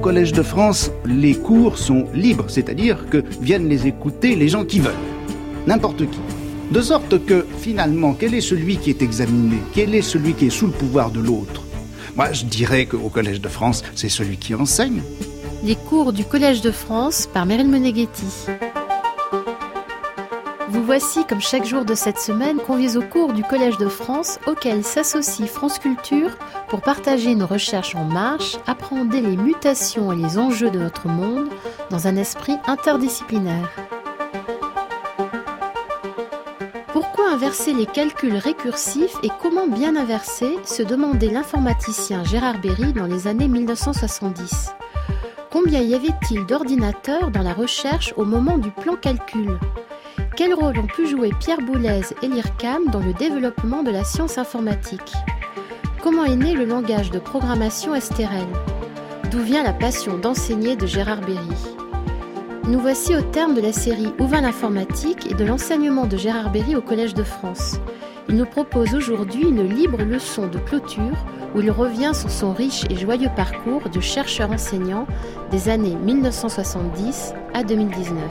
Collège de France, les cours sont libres, c'est-à-dire que viennent les écouter les gens qui veulent, n'importe qui. De sorte que, finalement, quel est celui qui est examiné? Quel est celui qui est sous le pouvoir de l'autre? Moi, je dirais qu'au Collège de France, c'est celui qui enseigne. Les cours du Collège de France par Meryl Moneghetti. Vous voici, comme chaque jour de cette semaine, conviés au cours du Collège de France, auquel s'associe France Culture pour partager nos recherches en marche, appréhender les mutations et les enjeux de notre monde dans un esprit interdisciplinaire. Pourquoi inverser les calculs récursifs et comment bien inverser, se demandait l'informaticien Gérard Berry dans les années 1970. Combien y avait-il d'ordinateurs dans la recherche au moment du plan calcul ? Quel rôle ont pu jouer Pierre Boulez et l'IRCAM dans le développement de la science informatique ? Comment est né le langage de programmation STRL ? D'où vient la passion d'enseigner de Gérard Berry ? Nous voici au terme de la série Où va l'informatique et de l'enseignement de Gérard Berry au Collège de France. Il nous propose aujourd'hui une libre leçon de clôture où il revient sur son riche et joyeux parcours de chercheur-enseignant des années 1970 à 2019.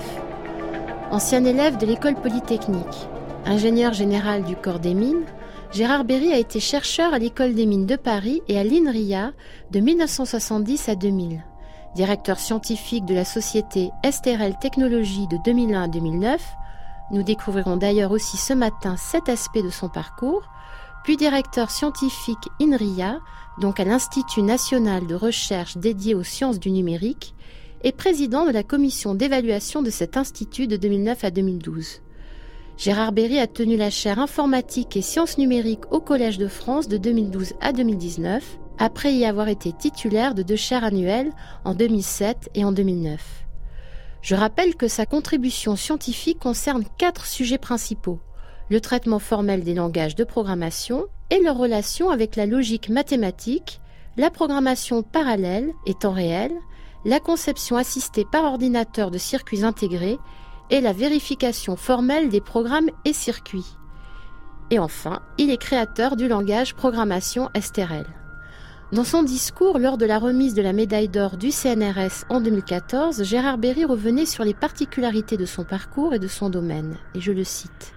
Ancien élève de l'école polytechnique, ingénieur général du corps des mines, Gérard Berry a été chercheur à l'école des mines de Paris et à l'INRIA de 1970 à 2000. Directeur scientifique de la société STRL Technologies de 2001 à 2009, nous découvrirons d'ailleurs aussi ce matin 7 aspects de son parcours, puis directeur scientifique INRIA, donc à l'Institut national de recherche dédié aux sciences du numérique, et président de la commission d'évaluation de cet institut de 2009 à 2012. Gérard Berry a tenu la chaire informatique et sciences numériques au Collège de France de 2012 à 2019, après y avoir été titulaire de 2 chaires annuelles en 2007 et en 2009. Je rappelle que sa contribution scientifique concerne 4 sujets principaux: le traitement formel des langages de programmation et leur relation avec la logique mathématique, la programmation parallèle et temps réel, la conception assistée par ordinateur de circuits intégrés et la vérification formelle des programmes et circuits. Et enfin, il est créateur du langage programmation STRL. Dans son discours lors de la remise de la médaille d'or du CNRS en 2014, Gérard Berry revenait sur les particularités de son parcours et de son domaine, et je le cite.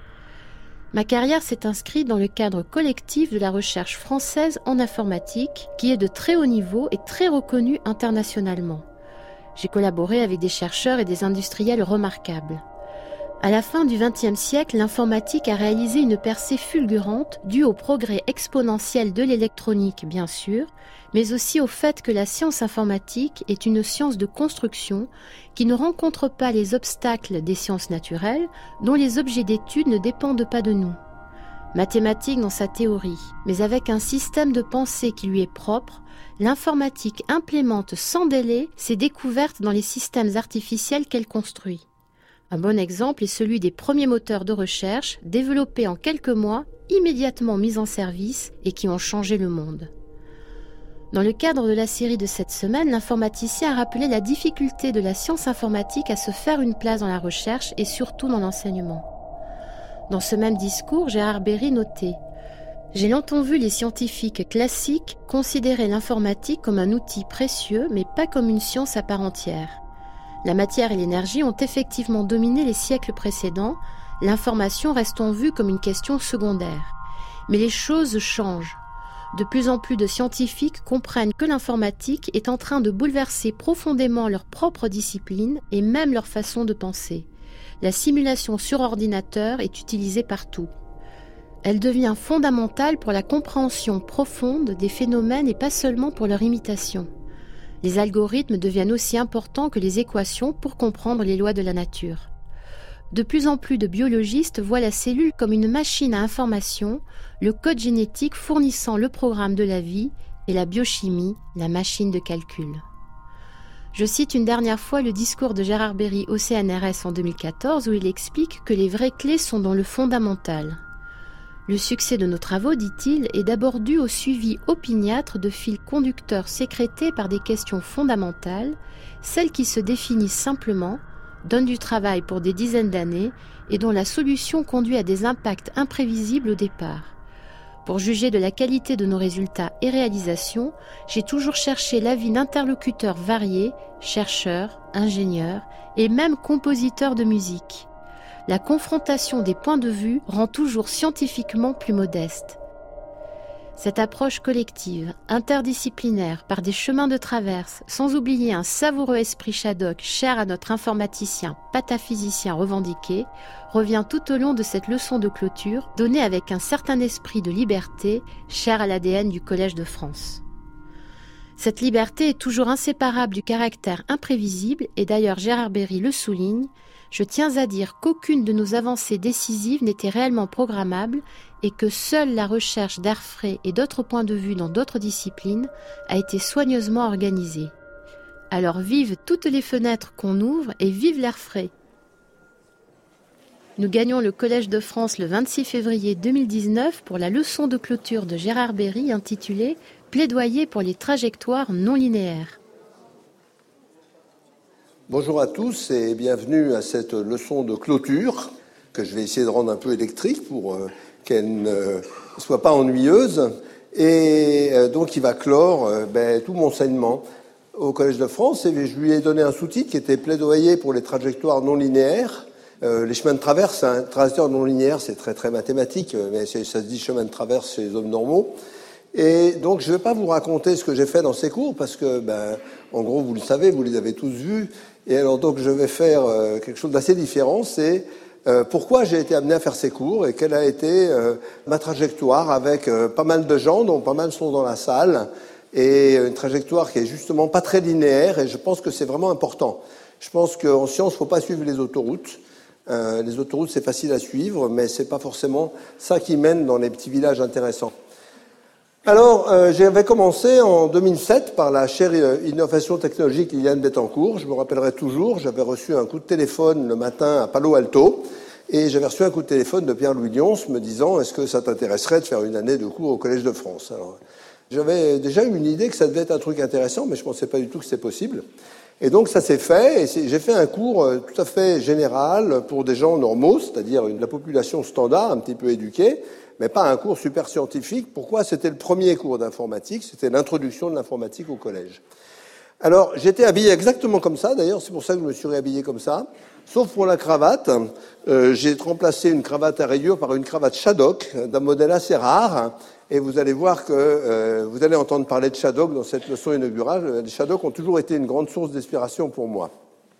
« Ma carrière s'est inscrite dans le cadre collectif de la recherche française en informatique, qui est de très haut niveau et très reconnue internationalement. J'ai collaboré avec des chercheurs et des industriels remarquables. À la fin du XXe siècle, l'informatique a réalisé une percée fulgurante due au progrès exponentiel de l'électronique, bien sûr, mais aussi au fait que la science informatique est une science de construction qui ne rencontre pas les obstacles des sciences naturelles, dont les objets d'étude ne dépendent pas de nous. Mathématique dans sa théorie, mais avec un système de pensée qui lui est propre, l'informatique implémente sans délai ses découvertes dans les systèmes artificiels qu'elle construit. Un bon exemple est celui des premiers moteurs de recherche développés en quelques mois, immédiatement mis en service et qui ont changé le monde. Dans le cadre de la série de cette semaine, l'informaticien a rappelé la difficulté de la science informatique à se faire une place dans la recherche et surtout dans l'enseignement. Dans ce même discours, Gérard Berry notait « J'ai longtemps vu les scientifiques classiques considérer l'informatique comme un outil précieux, mais pas comme une science à part entière. La matière et l'énergie ont effectivement dominé les siècles précédents, l'information restant vue comme une question secondaire. Mais les choses changent. De plus en plus de scientifiques comprennent que l'informatique est en train de bouleverser profondément leur propre discipline et même leur façon de penser. La simulation sur ordinateur est utilisée partout. Elle devient fondamentale pour la compréhension profonde des phénomènes et pas seulement pour leur imitation. Les algorithmes deviennent aussi importants que les équations pour comprendre les lois de la nature. De plus en plus de biologistes voient la cellule comme une machine à information, le code génétique fournissant le programme de la vie et la biochimie, la machine de calcul. Je cite une dernière fois le discours de Gérard Berry au CNRS en 2014 où il explique que les vraies clés sont dans le fondamental. Le succès de nos travaux, dit-il, est d'abord dû au suivi opiniâtre de fils conducteurs sécrétés par des questions fondamentales, celles qui se définissent simplement, donnent du travail pour des dizaines d'années et dont la solution conduit à des impacts imprévisibles au départ. Pour juger de la qualité de nos résultats et réalisations, j'ai toujours cherché l'avis d'interlocuteurs variés, chercheurs, ingénieurs et même compositeurs de musique. La confrontation des points de vue rend toujours scientifiquement plus modeste. Cette approche collective, interdisciplinaire, par des chemins de traverse, sans oublier un savoureux esprit Shadok cher à notre informaticien pataphysicien revendiqué, revient tout au long de cette leçon de clôture, donnée avec un certain esprit de liberté, cher à l'ADN du Collège de France. Cette liberté est toujours inséparable du caractère imprévisible, et d'ailleurs Gérard Berry le souligne, je tiens à dire qu'aucune de nos avancées décisives n'était réellement programmable et que seule la recherche d'air frais et d'autres points de vue dans d'autres disciplines a été soigneusement organisée. Alors vive toutes les fenêtres qu'on ouvre et vive l'air frais. Nous gagnons le Collège de France le 26 février 2019 pour la leçon de clôture de Gérard Berry intitulée « Plaidoyer pour les trajectoires non linéaires ». Bonjour à tous et bienvenue à cette leçon de clôture que je vais essayer de rendre un peu électrique pour qu'elle ne soit pas ennuyeuse et donc qui va clore tout mon enseignement au Collège de France. Et je lui ai donné un sous-titre qui était « Plaidoyer pour les trajectoires non linéaires ». Les chemins de traverse, un trajectoire non linéaire, c'est très très mathématique, mais ça se dit chemin de traverse chez les hommes normaux. Et donc, je ne vais pas vous raconter ce que j'ai fait dans ces cours, parce que, en gros, vous le savez, vous les avez tous vus. Et alors, donc, je vais faire quelque chose d'assez différent. C'est pourquoi j'ai été amené à faire ces cours et quelle a été ma trajectoire avec pas mal de gens, dont pas mal sont dans la salle, et une trajectoire qui est justement pas très linéaire. Et je pense que c'est vraiment important. Je pense qu'en science, il ne faut pas suivre les autoroutes. Les autoroutes, c'est facile à suivre, mais c'est pas forcément ça qui mène dans les petits villages intéressants. Alors, j'avais commencé en 2007 par la chaire Innovation technologique Liliane Bettencourt. Je me rappellerai toujours, j'avais reçu un coup de téléphone le matin à Palo Alto et j'avais reçu un coup de téléphone de Pierre-Louis Lyons me disant « Est-ce que ça t'intéresserait de faire une année de cours au Collège de France ?» Alors, j'avais déjà eu une idée que ça devait être un truc intéressant, mais je ne pensais pas du tout que c'était possible. Et donc, ça s'est fait, et j'ai fait un cours tout à fait général pour des gens normaux, c'est-à-dire la population standard, un petit peu éduquée, mais pas un cours super scientifique. Pourquoi ? C'était le premier cours d'informatique, c'était l'introduction de l'informatique au collège. Alors, j'étais habillé exactement comme ça, d'ailleurs, c'est pour ça que je me suis réhabillé comme ça, sauf pour la cravate. J'ai remplacé une cravate à rayures par une cravate Shadok, d'un modèle assez rare, et vous allez voir que vous allez entendre parler de Shadok dans cette leçon inaugurale. Les Shadok ont toujours été une grande source d'inspiration pour moi.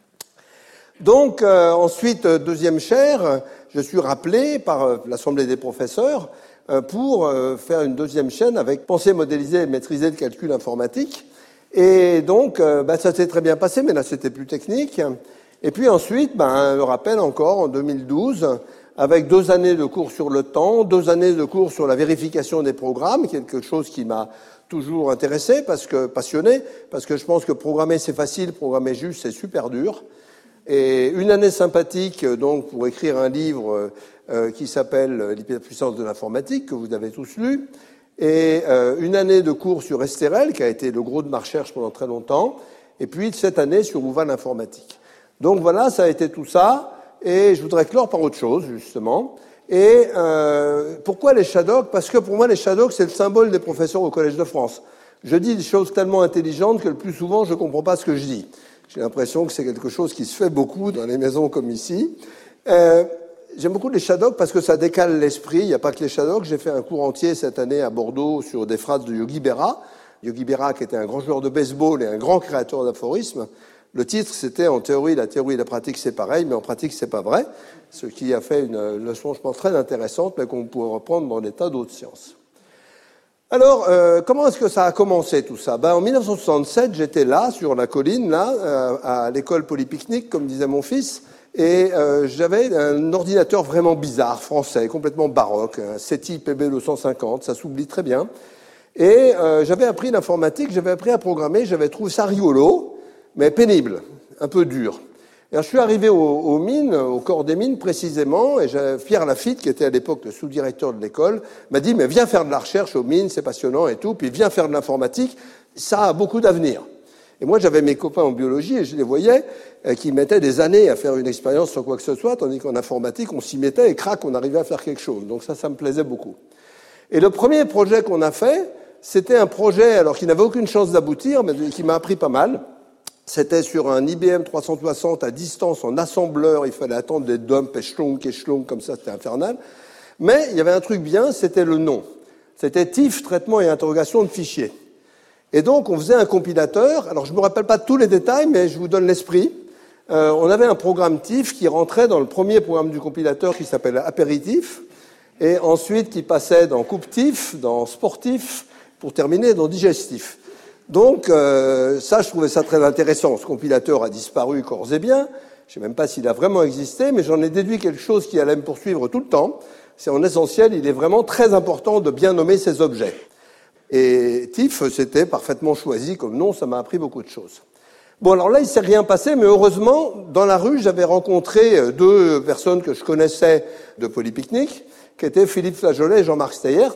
Donc, ensuite, deuxième chaire, je suis rappelé par l'Assemblée des professeurs pour faire une deuxième chaîne avec pensée modélisée et maîtriser le calcul informatique. Et donc, ça s'est très bien passé, mais là, c'était plus technique. Et puis ensuite, le rappel encore en 2012, avec 2 années de cours sur le temps, 2 années de cours sur la vérification des programmes, quelque chose qui m'a toujours intéressé, passionné, parce que je pense que programmer c'est facile, programmer juste c'est super dur. Et une année sympathique donc pour écrire un livre qui s'appelle L'hyperpuissance de l'informatique, que vous avez tous lu, et une année de cours sur STRL, qui a été le gros de ma recherche pendant très longtemps, et puis cette année sur où va l'informatique. Donc voilà, ça a été tout ça, et je voudrais clore par autre chose, justement. Et pourquoi les Shadok ? Parce que pour moi, les Shadok, c'est le symbole des professeurs au Collège de France. Je dis des choses tellement intelligentes que le plus souvent, je ne comprends pas ce que je dis. J'ai l'impression que c'est quelque chose qui se fait beaucoup dans les maisons comme ici. J'aime beaucoup les Shadok parce que ça décale l'esprit. Il n'y a pas que les Shadok. J'ai fait un cours entier cette année à Bordeaux sur des phrases de Yogi Berra. Yogi Berra, qui était un grand joueur de baseball et un grand créateur d'aphorismes. Le titre, c'était « En théorie, la théorie et la pratique, c'est pareil, mais en pratique, c'est pas vrai ». Ce qui a fait une leçon, je pense, très intéressante, mais qu'on pourrait reprendre dans des tas d'autres sciences. Alors, comment est-ce que ça a commencé tout ça ? En 1967, j'étais là, sur la colline, là, à l'école Polypique, comme disait mon fils, et j'avais un ordinateur vraiment bizarre, français, complètement baroque, un SETI PB250, ça s'oublie très bien. Et j'avais appris l'informatique, j'avais appris à programmer, j'avais trouvé ça rigolo, mais pénible, un peu dur. Et alors, je suis arrivé aux mines, au corps des mines précisément, et Pierre Lafitte, qui était à l'époque le sous-directeur de l'école, m'a dit « Mais viens faire de la recherche aux mines, c'est passionnant et tout, puis viens faire de l'informatique, ça a beaucoup d'avenir. » Et moi, j'avais mes copains en biologie, et je les voyais, qui mettaient des années à faire une expérience sur quoi que ce soit, tandis qu'en informatique, on s'y mettait, et crac, on arrivait à faire quelque chose. Donc ça me plaisait beaucoup. Et le premier projet qu'on a fait, c'était un projet alors qui n'avait aucune chance d'aboutir, mais qui m'a appris pas mal. C'était sur un IBM 360 à distance en assembleur, il fallait attendre des dumps, échelon, comme ça, c'était infernal. Mais il y avait un truc bien, c'était le nom. C'était TIFF, traitement et interrogation de fichiers. Et donc, on faisait un compilateur. Alors, je ne me rappelle pas tous les détails, mais je vous donne l'esprit. On avait un programme TIFF qui rentrait dans le premier programme du compilateur qui s'appelle Apéritif, et ensuite qui passait dans Coupe-TIFF, dans Sportif, pour terminer dans Digestif. Donc, ça, je trouvais ça très intéressant. Ce compilateur a disparu corps et bien. Je ne sais même pas s'il a vraiment existé, mais j'en ai déduit quelque chose qui allait me poursuivre tout le temps. C'est en essentiel, il est vraiment très important de bien nommer ses objets. Et TIFF, c'était parfaitement choisi comme nom, ça m'a appris beaucoup de choses. Bon, alors là, il ne s'est rien passé, mais heureusement, dans la rue, j'avais rencontré deux personnes que je connaissais de Polypicnic, qui étaient Philippe Flageolet et Jean-Marc Steyert,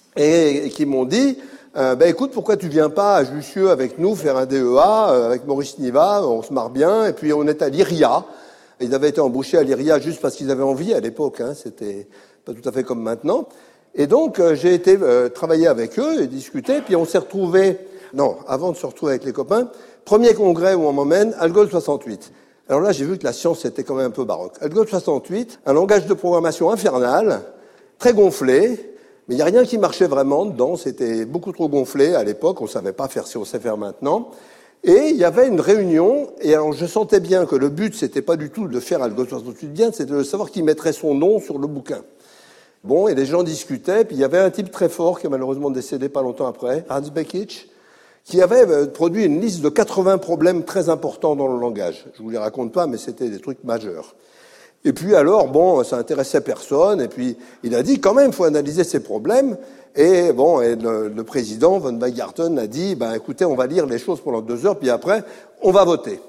et qui m'ont dit écoute, pourquoi tu viens pas à Jussieu avec nous faire un DEA, avec Maurice Niva, on se marre bien, et puis on est à l'IRIA. Ils avaient été embauchés à l'IRIA juste parce qu'ils avaient envie à l'époque, c'était pas tout à fait comme maintenant. Et donc, j'ai été travailler avec eux et discuter, puis on s'est retrouvés, avant de se retrouver avec les copains, premier congrès où on m'emmène, Algol 68. Alors là, j'ai vu que la science, c'était quand même un peu baroque. Algol 68, un langage de programmation infernal, très gonflé, mais il n'y a rien qui marchait vraiment dedans, c'était beaucoup trop gonflé à l'époque, on ne savait pas faire ce qu'on sait faire maintenant. Et il y avait une réunion, et alors je sentais bien que le but, c'était pas du tout de faire Algol 68 bien, c'était de savoir qui mettrait son nom sur le bouquin. Bon, et les gens discutaient, puis il y avait un type très fort qui est malheureusement décédé pas longtemps après, Hans Beckich, qui avait produit une liste de 80 problèmes très importants dans le langage. Je vous les raconte pas, mais c'était des trucs majeurs. Et puis alors, ça intéressait personne, et puis il a dit, quand même, il faut analyser ces problèmes, et le président, von Weigarten, a dit, écoutez, on va lire les choses pendant 2 heures, puis après, on va voter.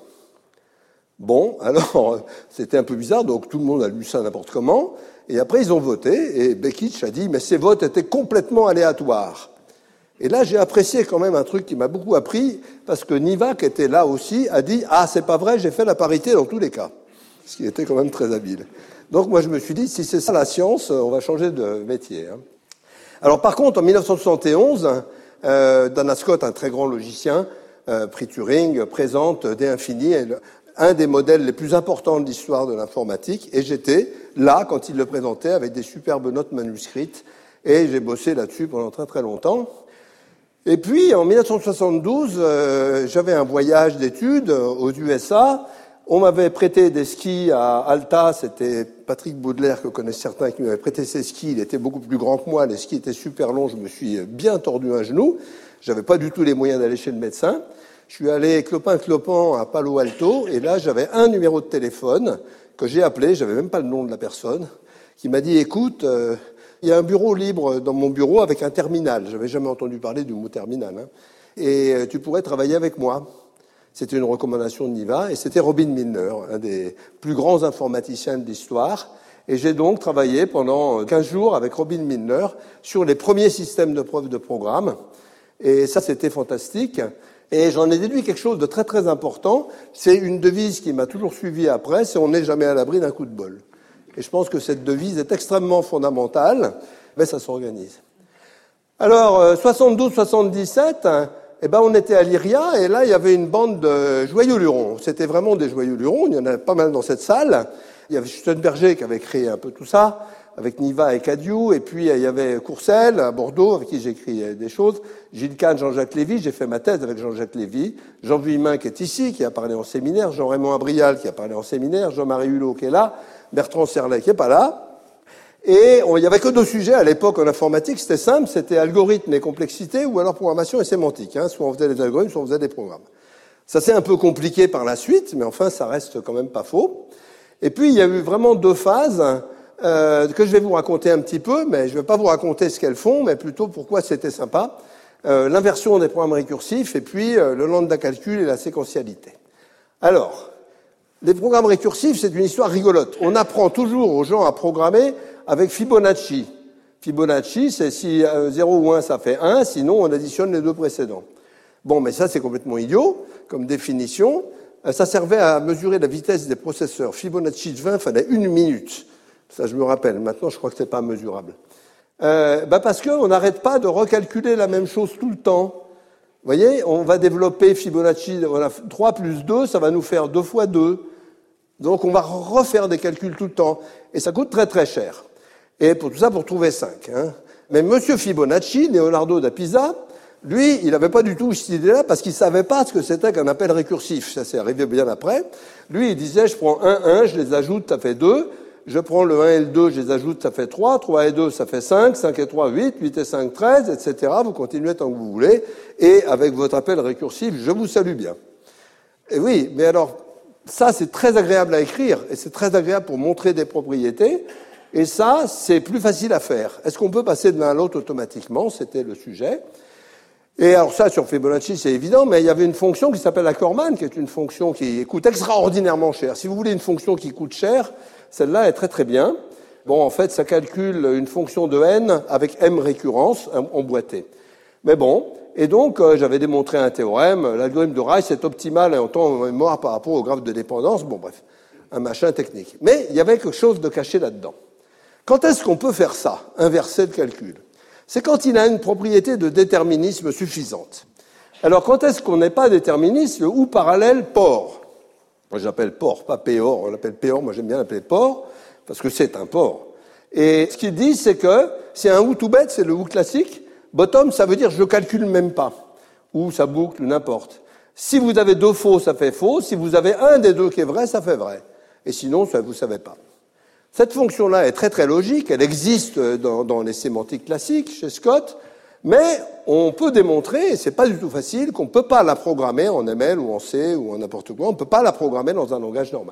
Bon, alors, c'était un peu bizarre, donc tout le monde a lu ça n'importe comment, et après ils ont voté, et Beckich a dit, mais ces votes étaient complètement aléatoires. Et là, j'ai apprécié quand même un truc qui m'a beaucoup appris, parce que Niva, qui était là aussi, a dit, c'est pas vrai, j'ai fait la parité dans tous les cas. Ce qui était quand même très habile. Donc moi, je me suis dit, si c'est ça la science, on va changer de métier. Alors par contre, en 1971, Dana Scott, un très grand logicien, prix Turing, présente D-Infini, un des modèles les plus importants de l'histoire de l'informatique, et j'étais là quand il le présentait avec des superbes notes manuscrites, et j'ai bossé là-dessus pendant très très longtemps. Et puis en 1972, j'avais un voyage d'études aux USA. On m'avait prêté des skis à Alta, c'était Patrick Baudelaire, que connaissent certains, qui m'avait prêté ses skis. Il était beaucoup plus grand que moi, les skis étaient super longs, je me suis bien tordu un genou. J'avais pas du tout les moyens d'aller chez le médecin. Je suis allé clopin-clopant à Palo Alto, et là, j'avais un numéro de téléphone que j'ai appelé, j'avais même pas le nom de la personne, qui m'a dit, écoute, il y a un bureau libre dans mon bureau avec un terminal. J'avais jamais entendu parler du mot terminal, et tu pourrais travailler avec moi. C'était une recommandation de Niva, et c'était Robin Milner, un des plus grands informaticiens de l'histoire. Et j'ai donc travaillé pendant 15 jours avec Robin Milner sur les premiers systèmes de preuve de programme. Et ça, c'était fantastique. Et j'en ai déduit quelque chose de très très important. C'est une devise qui m'a toujours suivi après, c'est on n'est jamais à l'abri d'un coup de bol. Et je pense que cette devise est extrêmement fondamentale, mais ça s'organise. Alors, 72-77, on était à l'IRIA, et là, il y avait une bande de joyeux lurons. C'était vraiment des joyeux lurons, il y en avait pas mal dans cette salle. Il y avait Stuttenberger qui avait créé un peu tout ça, avec Niva et Cadieux, et puis il y avait Courcelles à Bordeaux, avec qui j'ai écrit des choses, Gilles Kahn, Jean-Jacques Lévy, j'ai fait ma thèse avec Jean-Jacques Lévy, Jean Vuillemin qui est ici, qui a parlé en séminaire, Jean-Raymond Abrial qui a parlé en séminaire, Jean-Marie Hulot qui est là, Bertrand Serlet qui est pas là. Et il n'y avait que 2 sujets à l'époque en informatique, c'était simple, c'était algorithme et complexité, ou alors programmation et sémantique. Soit on faisait des algorithmes, soit on faisait des programmes. Ça s'est un peu compliqué par la suite, mais enfin ça reste quand même pas faux. Et puis il y a eu vraiment 2 phases que je vais vous raconter un petit peu, mais je ne vais pas vous raconter ce qu'elles font, mais plutôt pourquoi c'était sympa. L'inversion des programmes récursifs, et puis le lambda calcul et la séquentialité. Alors, les programmes récursifs, c'est une histoire rigolote. On apprend toujours aux gens à programmer avec Fibonacci. Fibonacci, c'est si 0 ou 1, ça fait 1, sinon on additionne les 2 précédents. Bon, mais ça, c'est complètement idiot, comme définition. Ça servait à mesurer la vitesse des processeurs. Fibonacci de 20, fallait 1 minute. Ça, je me rappelle. Maintenant, je crois que c'est pas mesurable. Parce qu'on n'arrête pas de recalculer la même chose tout le temps. Vous voyez, on va développer Fibonacci, voilà, 3 plus 2, ça va nous faire 2 fois 2. Donc on va refaire des calculs tout le temps. Et ça coûte très très cher. Et pour tout ça, pour trouver 5. Hein. Mais Monsieur Fibonacci, Leonardo da Pisa, lui, il n'avait pas du tout cette idée-là parce qu'il ne savait pas ce que c'était qu'un appel récursif. Ça s'est arrivé bien après. Lui, il disait, je prends 1, 1, je les ajoute, ça fait 2. Je prends le 1 et le 2, je les ajoute, ça fait 3. 3 et 2, ça fait 5. 5 et 3, 8. 8 et 5, 13, etc. Vous continuez tant que vous voulez. Et avec votre appel récursif, je vous salue bien. Et oui, mais alors, ça, c'est très agréable à écrire. Et c'est très agréable pour montrer des propriétés. Et ça, c'est plus facile à faire. Est-ce qu'on peut passer de l'un à l'autre automatiquement? C'était le sujet. Et alors ça, sur Fibonacci, c'est évident, mais il y avait une fonction qui s'appelle la Corman, qui est une fonction qui coûte extraordinairement cher. Si vous voulez une fonction qui coûte cher, celle-là est très très bien. Bon, en fait, ça calcule une fonction de n avec m récurrences emboîtées. Mais bon, et donc j'avais démontré un théorème, l'algorithme de Rice est optimal en temps mémoire par rapport au graphe de dépendance. Bon, bref, un machin technique. Mais il y avait quelque chose de caché là-dedans. Quand est-ce qu'on peut faire ça, inverser le calcul? C'est quand il a une propriété de déterminisme suffisante. Alors, quand est-ce qu'on n'est pas déterministe ou parallèle port? Moi, j'appelle port, pas péor. On l'appelle péor, moi j'aime bien l'appeler port, parce que c'est un port. Et ce qu'il dit, c'est que c'est un ou tout bête, c'est le ou classique. Bottom, ça veut dire je ne calcule même pas. Ou ça boucle, ou n'importe. Si vous avez 2 faux, ça fait faux. Si vous avez un des 2 qui est vrai, ça fait vrai. Et sinon, ça, vous ne savez pas. Cette fonction-là est très très logique, elle existe dans les sémantiques classiques chez Scott, mais on peut démontrer, et c'est pas du tout facile, qu'on ne peut pas la programmer en ML ou en C ou en n'importe quoi, on ne peut pas la programmer dans un langage normal.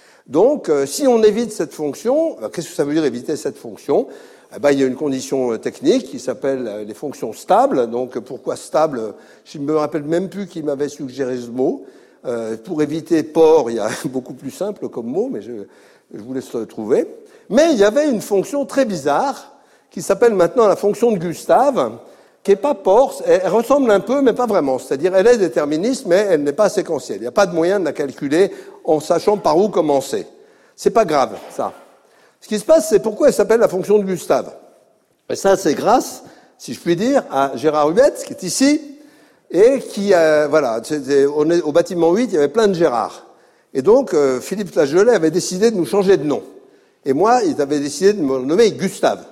Donc, si on évite cette fonction, qu'est-ce que ça veut dire éviter cette fonction? Il y a une condition technique qui s'appelle les fonctions stables. Donc, pourquoi stable? Je ne me rappelle même plus qui m'avait suggéré ce mot. Pour éviter port, il y a beaucoup plus simple comme mot, mais je vous laisse le trouver. Mais il y avait une fonction très bizarre qui s'appelle maintenant la fonction de Gustave, qui n'est pas port, elle ressemble un peu, mais pas vraiment. C'est-à-dire, elle est déterministe, mais elle n'est pas séquentielle. Il n'y a pas de moyen de la calculer en sachant par où commencer. C'est pas grave, ça. Ce qui se passe, c'est pourquoi elle s'appelle la fonction de Gustave. Et ça, c'est grâce, si je puis dire, à Gérard Hubert, qui est ici, et qui, voilà, on est au bâtiment 8, il y avait plein de Gérard. Et donc, Philippe Lagelet avait décidé de nous changer de nom. Et moi, il avait décidé de me nommer Gustave.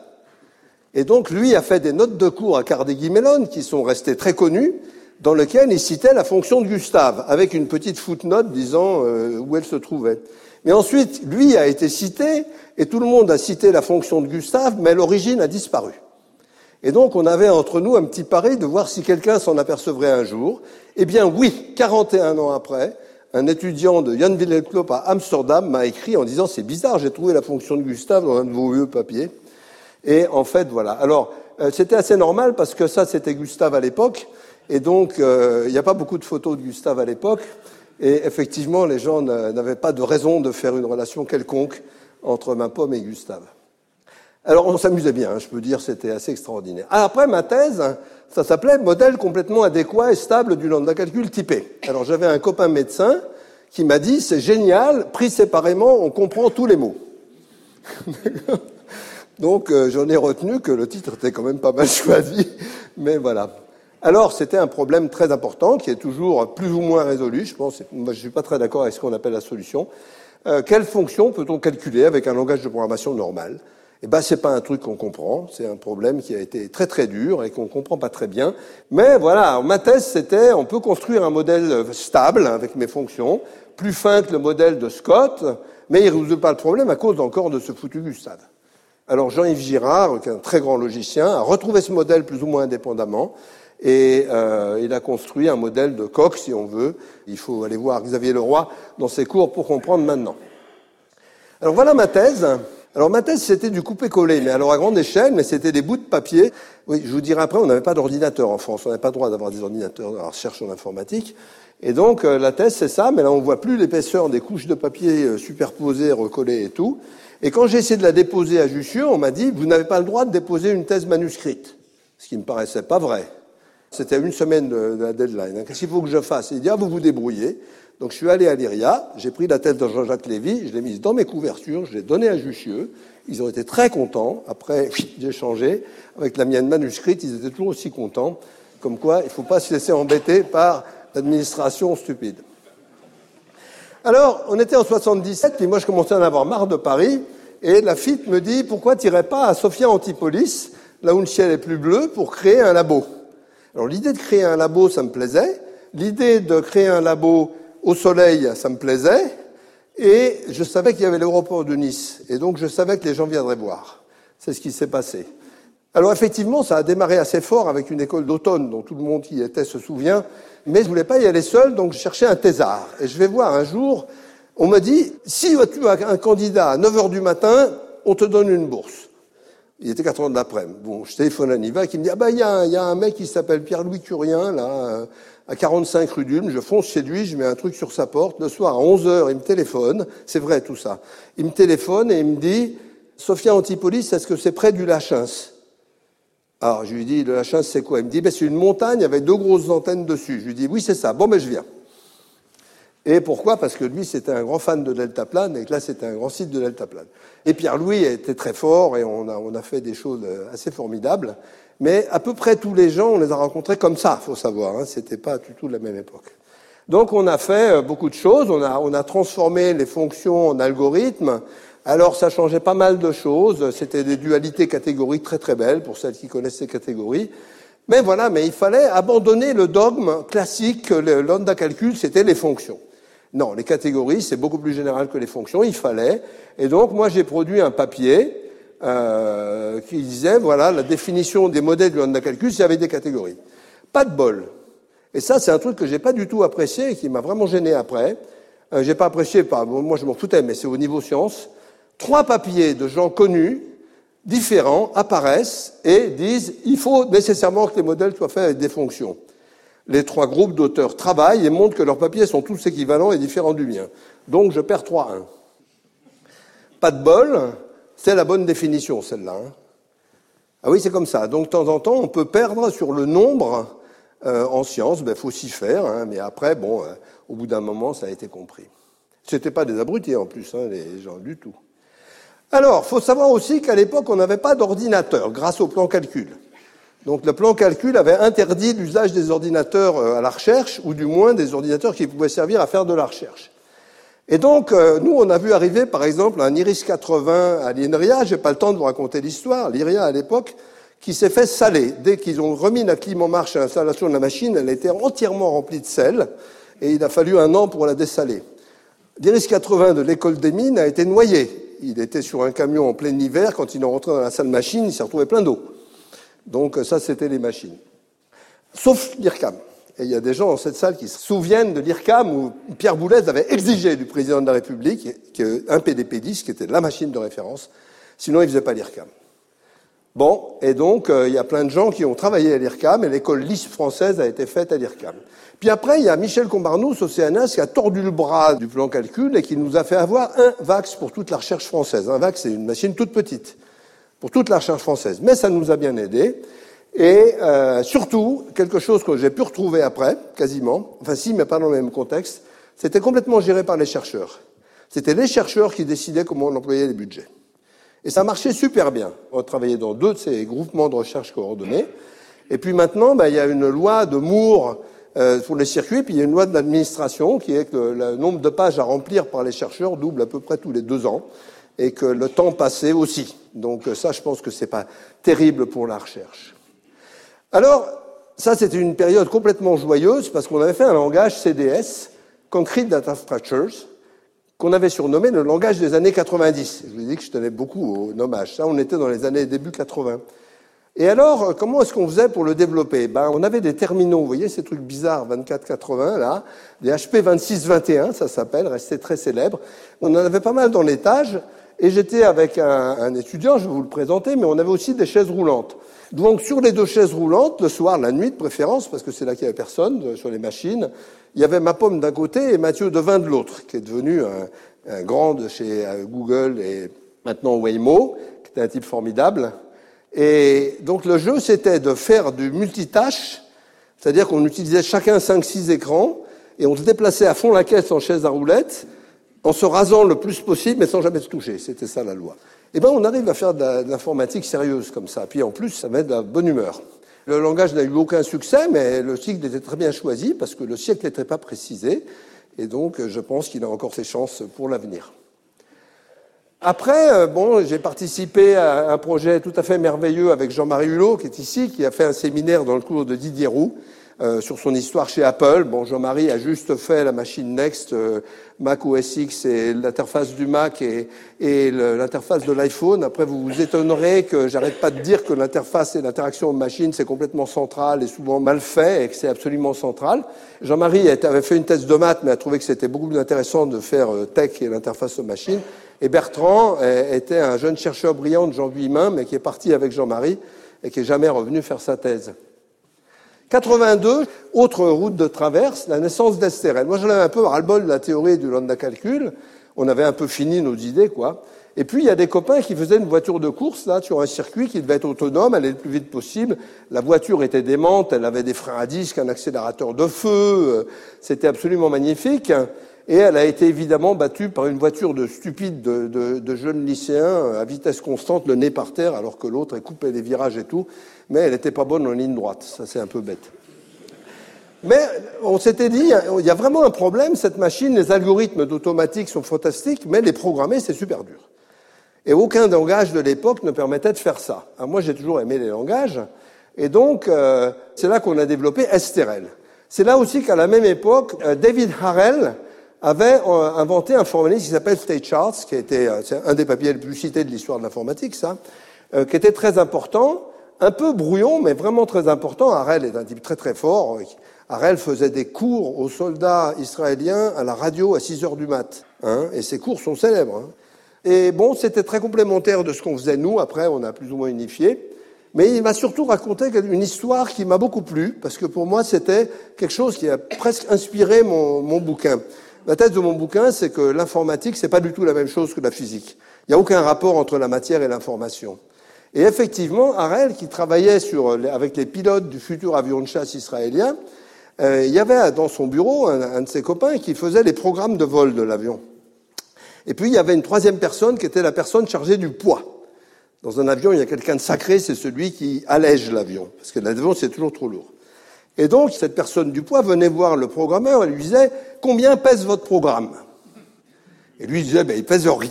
Et donc, lui a fait des notes de cours à Carnegie Mellon, qui sont restées très connues, dans lesquelles il citait la fonction de Gustave, avec une petite footnote disant où elle se trouvait. Mais ensuite, lui a été cité, et tout le monde a cité la fonction de Gustave, mais l'origine a disparu. Et donc, on avait entre nous un petit pari de voir si quelqu'un s'en apercevrait un jour. Eh bien, oui, 41 ans après, un étudiant de Jan Wilhelmsklop à Amsterdam m'a écrit en disant « C'est bizarre, j'ai trouvé la fonction de Gustave dans un de vos vieux papiers. » Et en fait, voilà. Alors, c'était assez normal parce que ça, c'était Gustave à l'époque. Et donc, il n'y a pas beaucoup de photos de Gustave à l'époque. Et effectivement, les gens n'avaient pas de raison de faire une relation quelconque entre ma pomme et Gustave. Alors, on s'amusait bien, je peux dire, c'était assez extraordinaire. Après, ma thèse, ça s'appelait « Modèle complètement adéquat et stable du lambda calcul typé ». Alors, j'avais un copain médecin qui m'a dit « C'est génial, pris séparément, on comprend tous les mots ». Donc, j'en ai retenu que le titre était quand même pas mal choisi, mais voilà. Alors, c'était un problème très important qui est toujours plus ou moins résolu, je pense. Moi, je suis pas très d'accord avec ce qu'on appelle la solution. Quelle fonction peut-on calculer avec un langage de programmation normal? Eh ben, c'est pas un truc qu'on comprend. C'est un problème qui a été très très dur et qu'on comprend pas très bien. Mais voilà, ma thèse, c'était, on peut construire un modèle stable avec mes fonctions, plus fin que le modèle de Scott, mais il ne résout pas le problème à cause encore de ce foutu Gustave. Alors, Jean-Yves Girard, qui est un très grand logicien, a retrouvé ce modèle plus ou moins indépendamment. Et il a construit un modèle de Coq, si on veut. Il faut aller voir Xavier Leroy dans ses cours pour comprendre maintenant. Alors voilà ma thèse. Alors ma thèse, c'était du couper-coller, mais alors à grande échelle, mais c'était des bouts de papier. Oui, je vous dirai après, on n'avait pas d'ordinateur en France. On n'avait pas le droit d'avoir des ordinateurs dans la recherche en informatique. Et donc la thèse, c'est ça, mais là on voit plus l'épaisseur des couches de papier superposées, recollées et tout. Et quand j'ai essayé de la déposer à Jussieu, on m'a dit, vous n'avez pas le droit de déposer une thèse manuscrite. Ce qui me paraissait pas vrai. C'était à une semaine de la deadline. Qu'est-ce qu'il faut que je fasse? Il dit, vous vous débrouillez. Donc je suis allé à l'IRIA, j'ai pris la tête de Jean-Jacques Lévy, je l'ai mise dans mes couvertures, je l'ai donnée à Jussieu. Ils ont été très contents. Après, j'ai changé. Avec la mienne manuscrite, ils étaient toujours aussi contents. Comme quoi, il ne faut pas se laisser embêter par l'administration stupide. Alors, on était en 77, puis moi je commençais à en avoir marre de Paris, et la FIT me dit, pourquoi tu n'irais pas à Sophia Antipolis, là où le ciel est plus bleu, pour créer un labo? Alors l'idée de créer un labo, ça me plaisait. L'idée de créer un labo au soleil, ça me plaisait. Et je savais qu'il y avait l'aéroport de Nice, et donc je savais que les gens viendraient voir. C'est ce qui s'est passé. Alors effectivement, ça a démarré assez fort avec une école d'automne, dont tout le monde qui y était se souvient, mais je voulais pas y aller seul, donc je cherchais un thésard. Et je vais voir un jour, on me dit, si tu as un candidat à 9h du matin, on te donne une bourse. Il était 4h de l'après-midi. Bon, je téléphone à Niva qui me dit, il y a un mec qui s'appelle Pierre-Louis Curien, là, à 45 rue d'Ulm, je fonce chez lui, je mets un truc sur sa porte. Le soir, à 11h, il me téléphone. C'est vrai, tout ça. Il me téléphone et il me dit, Sophia Antipolis, est-ce que c'est près du Lachins? Alors, je lui dis, le Lachins, c'est quoi? Il me dit, c'est une montagne avec 2 grosses antennes dessus. Je lui dis, oui, c'est ça. Bon, je viens. Et pourquoi? Parce que lui, c'était un grand fan de deltaplane, et que là, c'était un grand site de deltaplane. Et Pierre-Louis était très fort, et on a fait des choses assez formidables. Mais à peu près tous les gens, on les a rencontrés comme ça, faut savoir. Hein, c'était pas du tout la même époque. Donc, on a fait beaucoup de choses. On a transformé les fonctions en algorithmes. Alors, ça changeait pas mal de choses. C'était des dualités catégoriques très très belles pour celles qui connaissent ces catégories. Mais voilà, mais il fallait abandonner le dogme classique que l'onde à calcul, c'était les fonctions. Non, les catégories, c'est beaucoup plus général que les fonctions. Il fallait. Et donc, moi, j'ai produit un papier qui disait, voilà, la définition des modèles de l'onde à calcul, c'est avec des catégories. Pas de bol. Et ça, c'est un truc que j'ai pas du tout apprécié et qui m'a vraiment gêné après. J'ai pas apprécié, moi je m'en foutais, mais c'est au niveau science. 3 papiers de gens connus, différents, apparaissent et disent, il faut nécessairement que les modèles soient faits avec des fonctions. Les 3 groupes d'auteurs travaillent et montrent que leurs papiers sont tous équivalents et différents du mien. Donc je perds 3-1. Pas de bol, c'est la bonne définition, celle-là. Hein. Ah oui, c'est comme ça. Donc de temps en temps, on peut perdre sur le nombre en sciences. Faut s'y faire, hein, mais après, au bout d'un moment, ça a été compris. C'était pas des abrutis en plus, hein, les gens, du tout. Alors, faut savoir aussi qu'à l'époque, on n'avait pas d'ordinateur grâce au plan calcul. Donc le plan calcul avait interdit l'usage des ordinateurs à la recherche, ou du moins des ordinateurs qui pouvaient servir à faire de la recherche. Et donc, nous, on a vu arriver, par exemple, un Iris 80 à l'INRIA. J'ai pas le temps de vous raconter l'histoire. L'INRIA, à l'époque, qui s'est fait saler. Dès qu'ils ont remis la clim en marche à l'installation de la machine, elle était entièrement remplie de sel, et il a fallu 1 an pour la dessaler. L'Iris 80 de l'école des mines a été noyé. Il était sur un camion en plein hiver. Quand ils sont rentrés dans la salle machine, il s'est retrouvé plein d'eau. Donc ça, c'était les machines. Sauf l'IRCAM. Et il y a des gens dans cette salle qui se souviennent de l'IRCAM où Pierre Boulez avait exigé du président de la République qu'un PDP-10, qui était la machine de référence, sinon il ne faisait pas l'IRCAM. Bon, et donc il y a plein de gens qui ont travaillé à l'IRCAM, et l'école LISP française a été faite à l'IRCAM. Puis après, il y a Michel Combarnous au CNRS qui a tordu le bras du plan calcul et qui nous a fait avoir un VAX pour toute la recherche française. Un VAX, c'est une machine toute petite pour toute la recherche française. Mais ça nous a bien aidés. Et surtout, quelque chose que j'ai pu retrouver après, quasiment, enfin si, mais pas dans le même contexte, c'était complètement géré par les chercheurs. C'était les chercheurs qui décidaient comment on employait les budgets. Et ça marchait super bien. On travaillait dans 2 de ces groupements de recherche coordonnés. Et puis maintenant, il y a une loi de Moore pour les circuits, puis il y a une loi de l'administration qui est que le nombre de pages à remplir par les chercheurs double à peu près tous les 2 ans, et que le temps passé aussi. Donc ça, je pense que c'est pas terrible pour la recherche. Alors, ça, c'était une période complètement joyeuse, parce qu'on avait fait un langage CDS, Concrete Data Structures, qu'on avait surnommé le langage des années 90. Je vous ai dit que je tenais beaucoup au nommage. Ça, on était dans les années début 80. Et alors, comment est-ce qu'on faisait pour le développer? On avait des terminaux, vous voyez, ces trucs bizarres, 2480, là, des HP 2621, ça s'appelle, resté très célèbre. On en avait pas mal dans l'étage, et j'étais avec un étudiant, je vais vous le présenter, mais on avait aussi des chaises roulantes. Donc, sur les 2 chaises roulantes, le soir, la nuit de préférence, parce que c'est là qu'il n'y avait personne, sur les machines, il y avait ma pomme d'un côté et Mathieu Devin de l'autre, qui est devenu un grand de chez Google et maintenant Waymo, qui était un type formidable. Et donc, le jeu, c'était de faire du multitâche C'est-à-dire qu'on utilisait chacun 5-6 écrans et on se déplaçait à fond la caisse en chaise à roulettes en se rasant le plus possible mais sans jamais se toucher. C'était ça la loi. Eh bien, on arrive à faire de l'informatique sérieuse comme ça. Puis en plus, ça met de la bonne humeur. Le langage n'a eu aucun succès, mais le cycle était très bien choisi parce que le siècle n'était pas précisé. Et donc, je pense qu'il a encore ses chances pour l'avenir. Après, j'ai participé à un projet tout à fait merveilleux avec Jean-Marie Hulot, qui est ici, qui a fait un séminaire dans le cours de Didier Roux sur son histoire chez Apple. Bon, Jean-Marie a juste fait la machine Next, Mac OS X et l'interface du Mac et l'interface de l'iPhone. Après, vous vous étonnerez que j'arrête pas de dire que l'interface et l'interaction machine, c'est complètement central et souvent mal fait et que c'est absolument central. Jean-Marie avait fait une thèse de maths, mais a trouvé que c'était beaucoup plus intéressant de faire tech et l'interface aux machines. Et Bertrand était un jeune chercheur brillant de Jean Guillemin, mais qui est parti avec Jean-Marie et qui n'est jamais revenu faire sa thèse. 82, autre route de traverse, la naissance d'STRL. Moi, j'en avais un peu ras-le-bol de la théorie du lambda calcul. On avait un peu fini nos idées, quoi. Et puis, il y a des copains qui faisaient une voiture de course, là, sur un circuit qui devait être autonome, aller le plus vite possible. La voiture était démente, elle avait des freins à disque, un accélérateur de feu. C'était absolument magnifique. Et elle a été évidemment battue par une voiture de stupides de jeunes lycéens à vitesse constante, le nez par terre, alors que l'autre est coupé les virages et tout. Mais elle n'était pas bonne en ligne droite. Ça, c'est un peu bête. Mais on s'était dit, il y a vraiment un problème, cette machine, les algorithmes d'automatique sont fantastiques, mais les programmer, c'est super dur. Et aucun langage de l'époque ne permettait de faire ça. Alors moi, j'ai toujours aimé les langages. Et donc, c'est là qu'on a développé STRL. C'est là aussi qu'à la même époque, David Harrell avait inventé un formalisme qui s'appelle State Charts, qui a été c'est un des papiers les plus cités de l'histoire de l'informatique, ça, qui était très important, un peu brouillon, mais vraiment très important. Harrell est un type très très fort. Harrell faisait des cours aux soldats israéliens à la radio à 6 heures du mat. Et ces cours sont célèbres. Et bon, c'était très complémentaire de ce qu'on faisait nous. Après, on a plus ou moins unifié. Mais il m'a surtout raconté une histoire qui m'a beaucoup plu, parce que pour moi, c'était quelque chose qui a presque inspiré mon bouquin. La thèse de mon bouquin, c'est que l'informatique, c'est pas du tout la même chose que la physique. Il n'y a aucun rapport entre la matière et l'information. Et effectivement, Harrell, qui travaillait avec les pilotes du futur avion de chasse israélien, il y avait dans son bureau un de ses copains qui faisait les programmes de vol de l'avion. Et puis, il y avait une troisième personne qui était la personne chargée du poids. Dans un avion, il y a quelqu'un de sacré, c'est celui qui allège l'avion, parce que l'avion, c'est toujours trop lourd. Et donc, cette personne du poids venait voir le programmeur et lui disait « Combien pèse votre programme ?» Et lui, il disait « Il pèse rien. »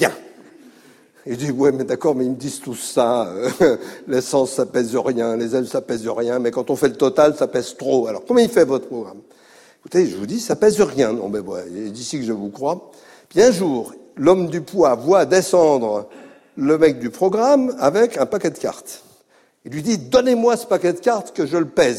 Et je dis « Ouais, mais d'accord, mais ils me disent tous ça. L'essence, ça pèse rien, les ailes, ça pèse rien, mais quand on fait le total, ça pèse trop. Alors, combien il fait votre programme ?» Écoutez, je vous dis, ça pèse rien. Non, mais voilà, d'ici que je vous crois. Puis un jour, l'homme du poids voit descendre le mec du programme avec un paquet de cartes. Il lui dit « Donnez-moi ce paquet de cartes que je le pèse. »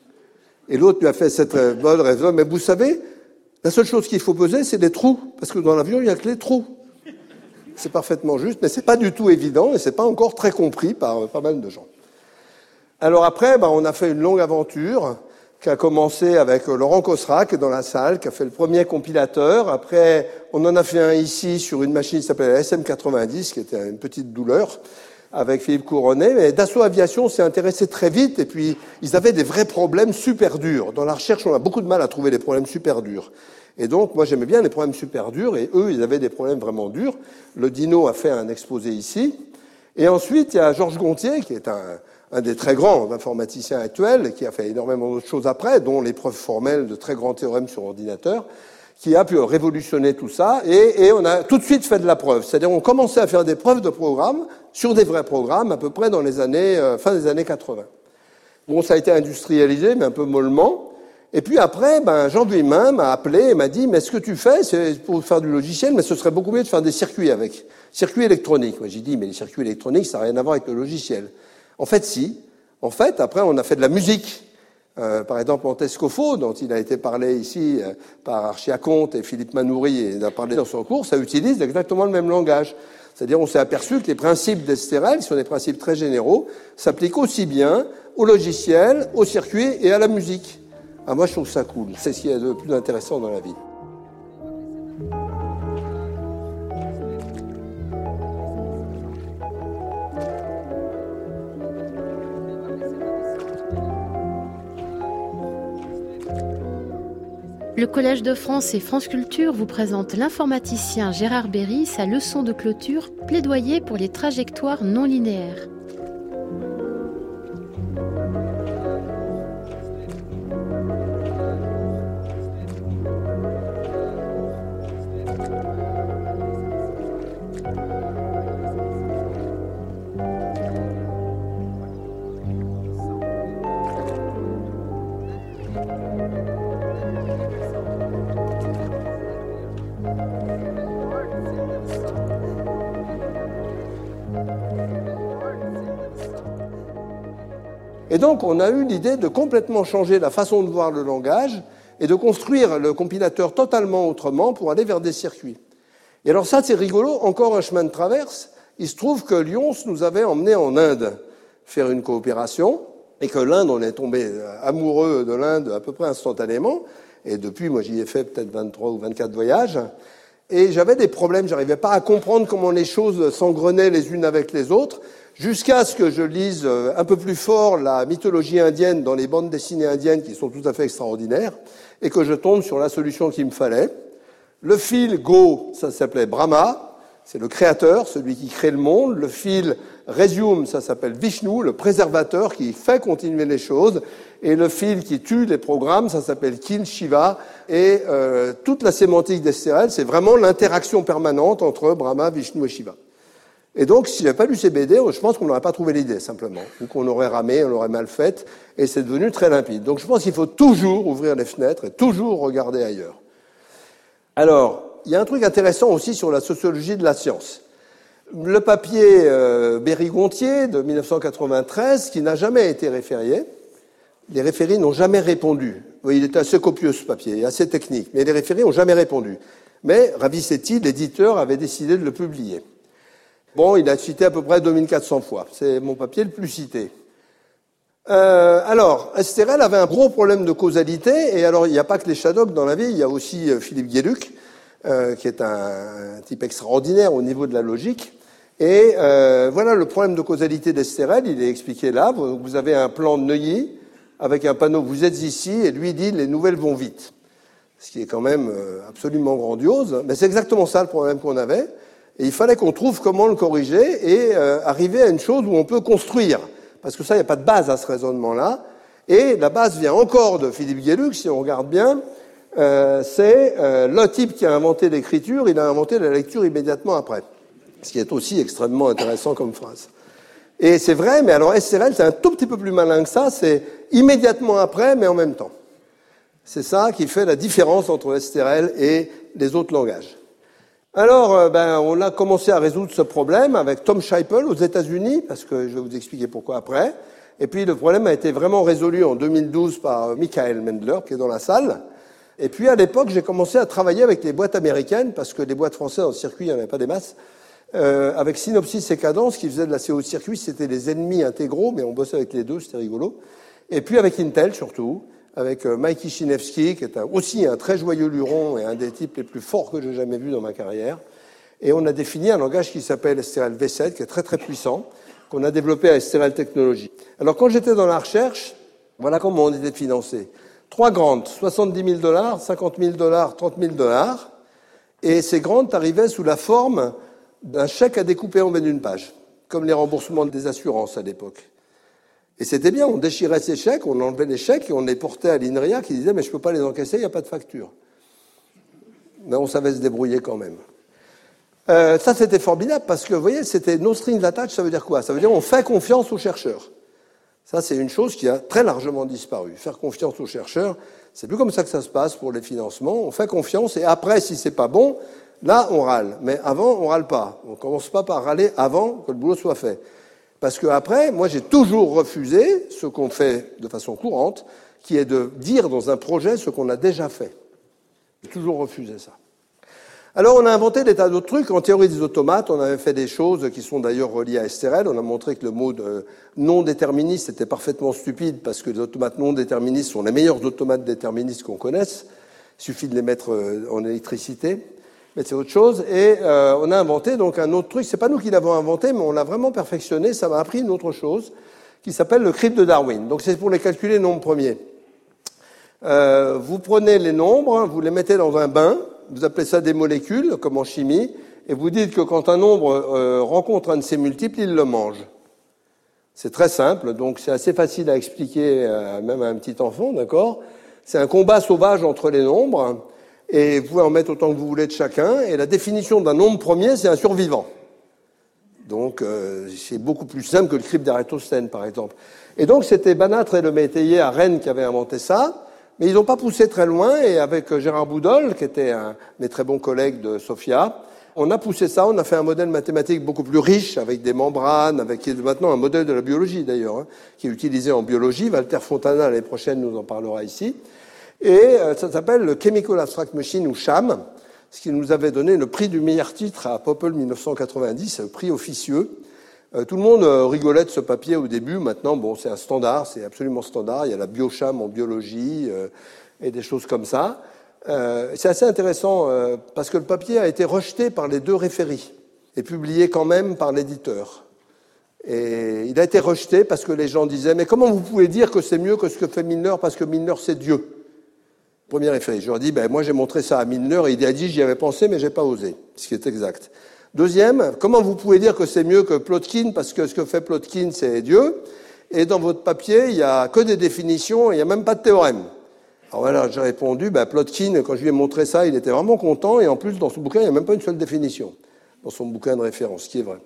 Et l'autre lui a fait cette bonne raison. Mais vous savez, la seule chose qu'il faut peser, c'est les trous. Parce que dans l'avion, il n'y a que les trous. C'est parfaitement juste, mais c'est pas du tout évident et c'est pas encore très compris par pas mal de gens. Alors après, on a fait une longue aventure qui a commencé avec Laurent Cosrac dans la salle, qui a fait le premier compilateur. Après, on en a fait un ici sur une machine qui s'appelait la SM90, qui était une petite douleur, avec Philippe Couronnet. Mais Dassault Aviation s'est intéressé très vite, et puis ils avaient des vrais problèmes super durs. Dans la recherche, on a beaucoup de mal à trouver des problèmes super durs. Et donc, moi, j'aimais bien les problèmes super durs, et eux, ils avaient des problèmes vraiment durs. Le Dino a fait un exposé ici. Et ensuite, il y a Georges Gontier, qui est un des très grands informaticiens actuels, qui a fait énormément d'autres choses après, dont les preuves formelles de très grands théorèmes sur ordinateur, qui a pu révolutionner tout ça, et on a tout de suite fait de la preuve. C'est-à-dire, on commençait à faire des preuves de programmes, sur des vrais programmes, à peu près dans les années, fin des années 80. Bon, ça a été industrialisé, mais un peu mollement. Et puis après, Jean Guillemin m'a appelé et m'a dit « Mais ce que tu fais, c'est pour faire du logiciel, mais ce serait beaucoup mieux de faire des circuits avec. Circuits électroniques. » Moi, j'ai dit « Mais les circuits électroniques, ça n'a rien à voir avec le logiciel. » En fait, si. En fait, après, on a fait de la musique. Par exemple, Montescofo, dont il a été parlé ici par Archiaconte et Philippe Manoury, et il a parlé dans son cours, ça utilise exactement le même langage. C'est-à-dire, on s'est aperçu que les principes d'STRL, qui sont des principes très généraux, s'appliquent aussi bien au logiciel, au circuit et à la musique. Ah, moi, je trouve ça cool. C'est ce qui est le plus intéressant dans la vie. Le Collège de France et France Culture vous présente l'informaticien Gérard Berry, sa leçon de clôture, plaidoyer pour les trajectoires non linéaires. Et donc, on a eu l'idée de complètement changer la façon de voir le langage et de construire le compilateur totalement autrement pour aller vers des circuits. Et alors ça, c'est rigolo, encore un chemin de traverse. Il se trouve que Lyons nous avait emmenés en Inde faire une coopération et que l'Inde, on est tombé amoureux de l'Inde à peu près instantanément. Et depuis, moi, j'y ai fait peut-être 23 ou 24 voyages. Et j'avais des problèmes, j'arrivais pas à comprendre comment les choses s'engrenaient les unes avec les autres, jusqu'à ce que je lise un peu plus fort la mythologie indienne dans les bandes dessinées indiennes qui sont tout à fait extraordinaires, et que je tombe sur la solution qu'il me fallait. Le fil Go, ça s'appelait Brahma, c'est le créateur, celui qui crée le monde. Le fil Resume, ça s'appelle Vishnu, le préservateur qui fait continuer les choses. Et le fil qui tue les programmes, ça s'appelle Kill Shiva. Et toute la sémantique d'STRL, c'est vraiment l'interaction permanente entre Brahma, Vishnu et Shiva. Et donc, si j'avais pas lu ces BD, je pense qu'on n'aurait pas trouvé l'idée, simplement. Ou qu'on aurait ramé, on l'aurait mal faite, et c'est devenu très limpide. Donc, je pense qu'il faut toujours ouvrir les fenêtres et toujours regarder ailleurs. Alors, il y a un truc intéressant aussi sur la sociologie de la science. Le papier Berry-Gontier de 1993, qui n'a jamais été référé, les référés n'ont jamais répondu. Oui, il est assez copieux, ce papier, assez technique, mais les référés n'ont jamais répondu. Mais Ravi Sethi, l'éditeur, avait décidé de le publier. Bon, il a cité à peu près 2400 fois. C'est mon papier le plus cité. Alors, STRL avait un gros problème de causalité, et alors il n'y a pas que les Shadocks dans la vie, il y a aussi Philippe Guéluc, qui est un type extraordinaire au niveau de la logique. Et voilà le problème de causalité d'STRL, il est expliqué là. Vous avez un plan de Neuilly avec un panneau « Vous êtes ici » et lui dit « Les nouvelles vont vite ». Ce qui est quand même absolument grandiose. Mais c'est exactement ça le problème qu'on avait. Et il fallait qu'on trouve comment le corriger et arriver à une chose où on peut construire. Parce que ça, il n'y a pas de base à ce raisonnement-là. Et la base vient encore de Philippe Guéluc, si on regarde bien. C'est le type qui a inventé l'écriture, il a inventé la lecture immédiatement après. Ce qui est aussi extrêmement intéressant comme phrase. Et c'est vrai, mais alors STRL, c'est un tout petit peu plus malin que ça, c'est immédiatement après, mais en même temps. C'est ça qui fait la différence entre STRL et les autres langages. Alors, on a commencé à résoudre ce problème avec Tom Scheipel aux États-Unis, parce que je vais vous expliquer pourquoi après. Et puis, le problème a été vraiment résolu en 2012 par Michael Mendler, qui est dans la salle. Et puis, à l'époque, j'ai commencé à travailler avec les boîtes américaines, parce que les boîtes françaises dans le circuit, il n'y en avait pas des masses. Avec Synopsys et Cadence, qui faisaient de la CO circuit, c'était les ennemis intégraux, mais on bossait avec les deux, c'était rigolo. Et puis avec Intel, surtout, avec Mike Kishinevsky, qui est aussi un très joyeux luron et un des types les plus forts que j'ai jamais vus dans ma carrière. Et on a défini un langage qui s'appelle STRL V7, qui est très très puissant, qu'on a développé à STRL Technologies. Alors quand j'étais dans la recherche, voilà comment on était financé. 3 grants, $70 000, $50 000, $30 000. Et ces grants arrivaient sous la forme d'un chèque à découper en bas d'une page, comme les remboursements des assurances à l'époque. Et c'était bien, on déchirait ces chèques, on enlevait les chèques et on les portait à l'INRIA qui disait « mais je ne peux pas les encaisser, il n'y a pas de facture ». Mais on savait se débrouiller quand même. Ça, c'était formidable parce que, vous voyez, c'était no strings attached, ça veut dire quoi? Ça veut dire on fait confiance aux chercheurs. Ça, c'est une chose qui a très largement disparu. Faire confiance aux chercheurs, c'est plus comme ça que ça se passe pour les financements. On fait confiance et après, si c'est pas bon, là, on râle. Mais avant, on râle pas. On commence pas par râler avant que le boulot soit fait. Parce que après, moi, j'ai toujours refusé ce qu'on fait de façon courante, qui est de dire dans un projet ce qu'on a déjà fait. J'ai toujours refusé ça. Alors, on a inventé des tas d'autres trucs. En théorie des automates, on avait fait des choses qui sont d'ailleurs reliées à STRL. On a montré que le mot non déterministe était parfaitement stupide parce que les automates non déterministes sont les meilleurs automates déterministes qu'on connaisse. Il suffit de les mettre en électricité. Mais c'est autre chose. Et on a inventé donc un autre truc. C'est pas nous qui l'avons inventé, mais on l'a vraiment perfectionné. Ça m'a appris une autre chose qui s'appelle le crypte de Darwin. Donc c'est pour les calculer nombres premiers. Vous prenez les nombres, vous les mettez dans un bain, vous appelez ça des molécules, comme en chimie, et vous dites que quand un nombre rencontre un de ses multiples, il le mange. C'est très simple, donc c'est assez facile à expliquer même à un petit enfant, d'accord ? C'est un combat sauvage entre les nombres, et vous pouvez en mettre autant que vous voulez de chacun, et la définition d'un nombre premier, c'est un survivant. Donc c'est beaucoup plus simple que le crypte d'Ératosthène, par exemple. Et donc c'était Banâtre et Le Métayer à Rennes qui avaient inventé ça, mais ils n'ont pas poussé très loin, et avec Gérard Boudol, qui était un de mes très bons collègues de Sofia, on a poussé ça, on a fait un modèle mathématique beaucoup plus riche, avec des membranes, qui est maintenant un modèle de la biologie d'ailleurs, qui est utilisé en biologie. Walter Fontana, l'année prochaine, nous en parlera ici. Et ça s'appelle le Chemical Abstract Machine, ou CHAM, ce qui nous avait donné le prix du meilleur titre à Popple 1990, le prix officieux. Tout le monde rigolait de ce papier au début. Maintenant, bon, c'est un standard, c'est absolument standard. Il y a la biocham en biologie et des choses comme ça. C'est assez intéressant parce que le papier a été rejeté par les deux référis et publié quand même par l'éditeur. Et il a été rejeté parce que les gens disaient « Mais comment vous pouvez dire que c'est mieux que ce que fait Milner parce que Milner, c'est Dieu ?» Premier référé. Je leur dis « Moi, j'ai montré ça à Milner et il a dit « J'y avais pensé, mais j'ai pas osé. » Ce qui est exact. Deuxième, comment vous pouvez dire que c'est mieux que Plotkin parce que ce que fait Plotkin, c'est Dieu, et dans votre papier, il n'y a que des définitions, il n'y a même pas de théorème. Alors voilà, j'ai répondu, Plotkin, quand je lui ai montré ça, il était vraiment content, et en plus, dans son bouquin, il n'y a même pas une seule définition, dans son bouquin de référence, ce qui est vrai.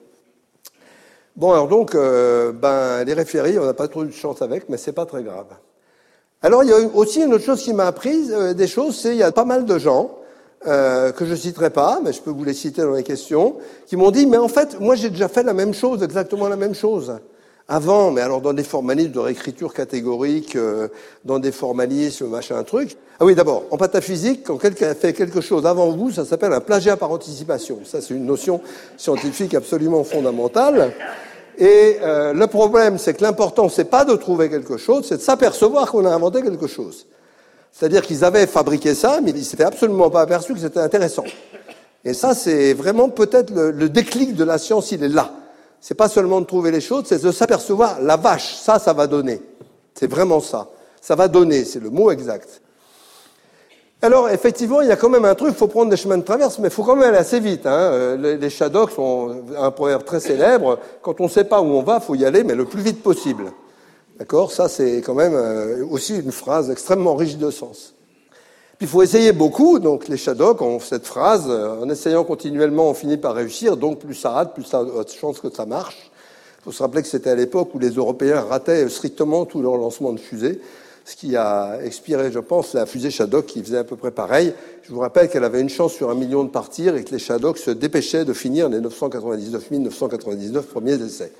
Bon, alors donc, les référis, on n'a pas trop de chance avec, mais c'est pas très grave. Alors, il y a aussi une autre chose qui m'a appris, des choses, c'est il y a pas mal de gens, que je citerai pas, mais je peux vous les citer dans les questions, qui m'ont dit, mais en fait, moi j'ai déjà fait la même chose, exactement la même chose. Avant, mais alors dans des formalismes de réécriture catégorique, dans des formalismes, machin, truc. Ah oui, d'abord, en pataphysique, quand quelqu'un a fait quelque chose avant vous, ça s'appelle un plagiat par anticipation. Ça, c'est une notion scientifique absolument fondamentale. Et le problème, c'est que l'important, c'est pas de trouver quelque chose, c'est de s'apercevoir qu'on a inventé quelque chose. C'est-à-dire qu'ils avaient fabriqué ça, mais ils ne s'étaient absolument pas aperçus que c'était intéressant. Et ça, c'est vraiment peut-être le déclic de la science, il est là. C'est pas seulement de trouver les choses, c'est de s'apercevoir, la vache, ça va donner. C'est vraiment ça. Ça va donner, c'est le mot exact. Alors, effectivement, il y a quand même un truc, il faut prendre des chemins de traverse, mais il faut quand même aller assez vite. Les Shadocks ont un proverbe très célèbre, quand on ne sait pas où on va, il faut y aller, mais le plus vite possible. D'accord ? Ça, c'est quand même aussi une phrase extrêmement riche de sens. Puis il faut essayer beaucoup, donc les Shadocks ont cette phrase, en essayant continuellement, on finit par réussir, donc plus ça rate, plus ça a de chance que ça marche. Il faut se rappeler que c'était à l'époque où les Européens rataient strictement tous leurs lancements de fusées, ce qui a expiré, je pense, la fusée Shadok qui faisait à peu près pareil. Je vous rappelle qu'elle avait une chance sur 1 million de partir et que les Shadocks se dépêchaient de finir les 999 999 premiers essais.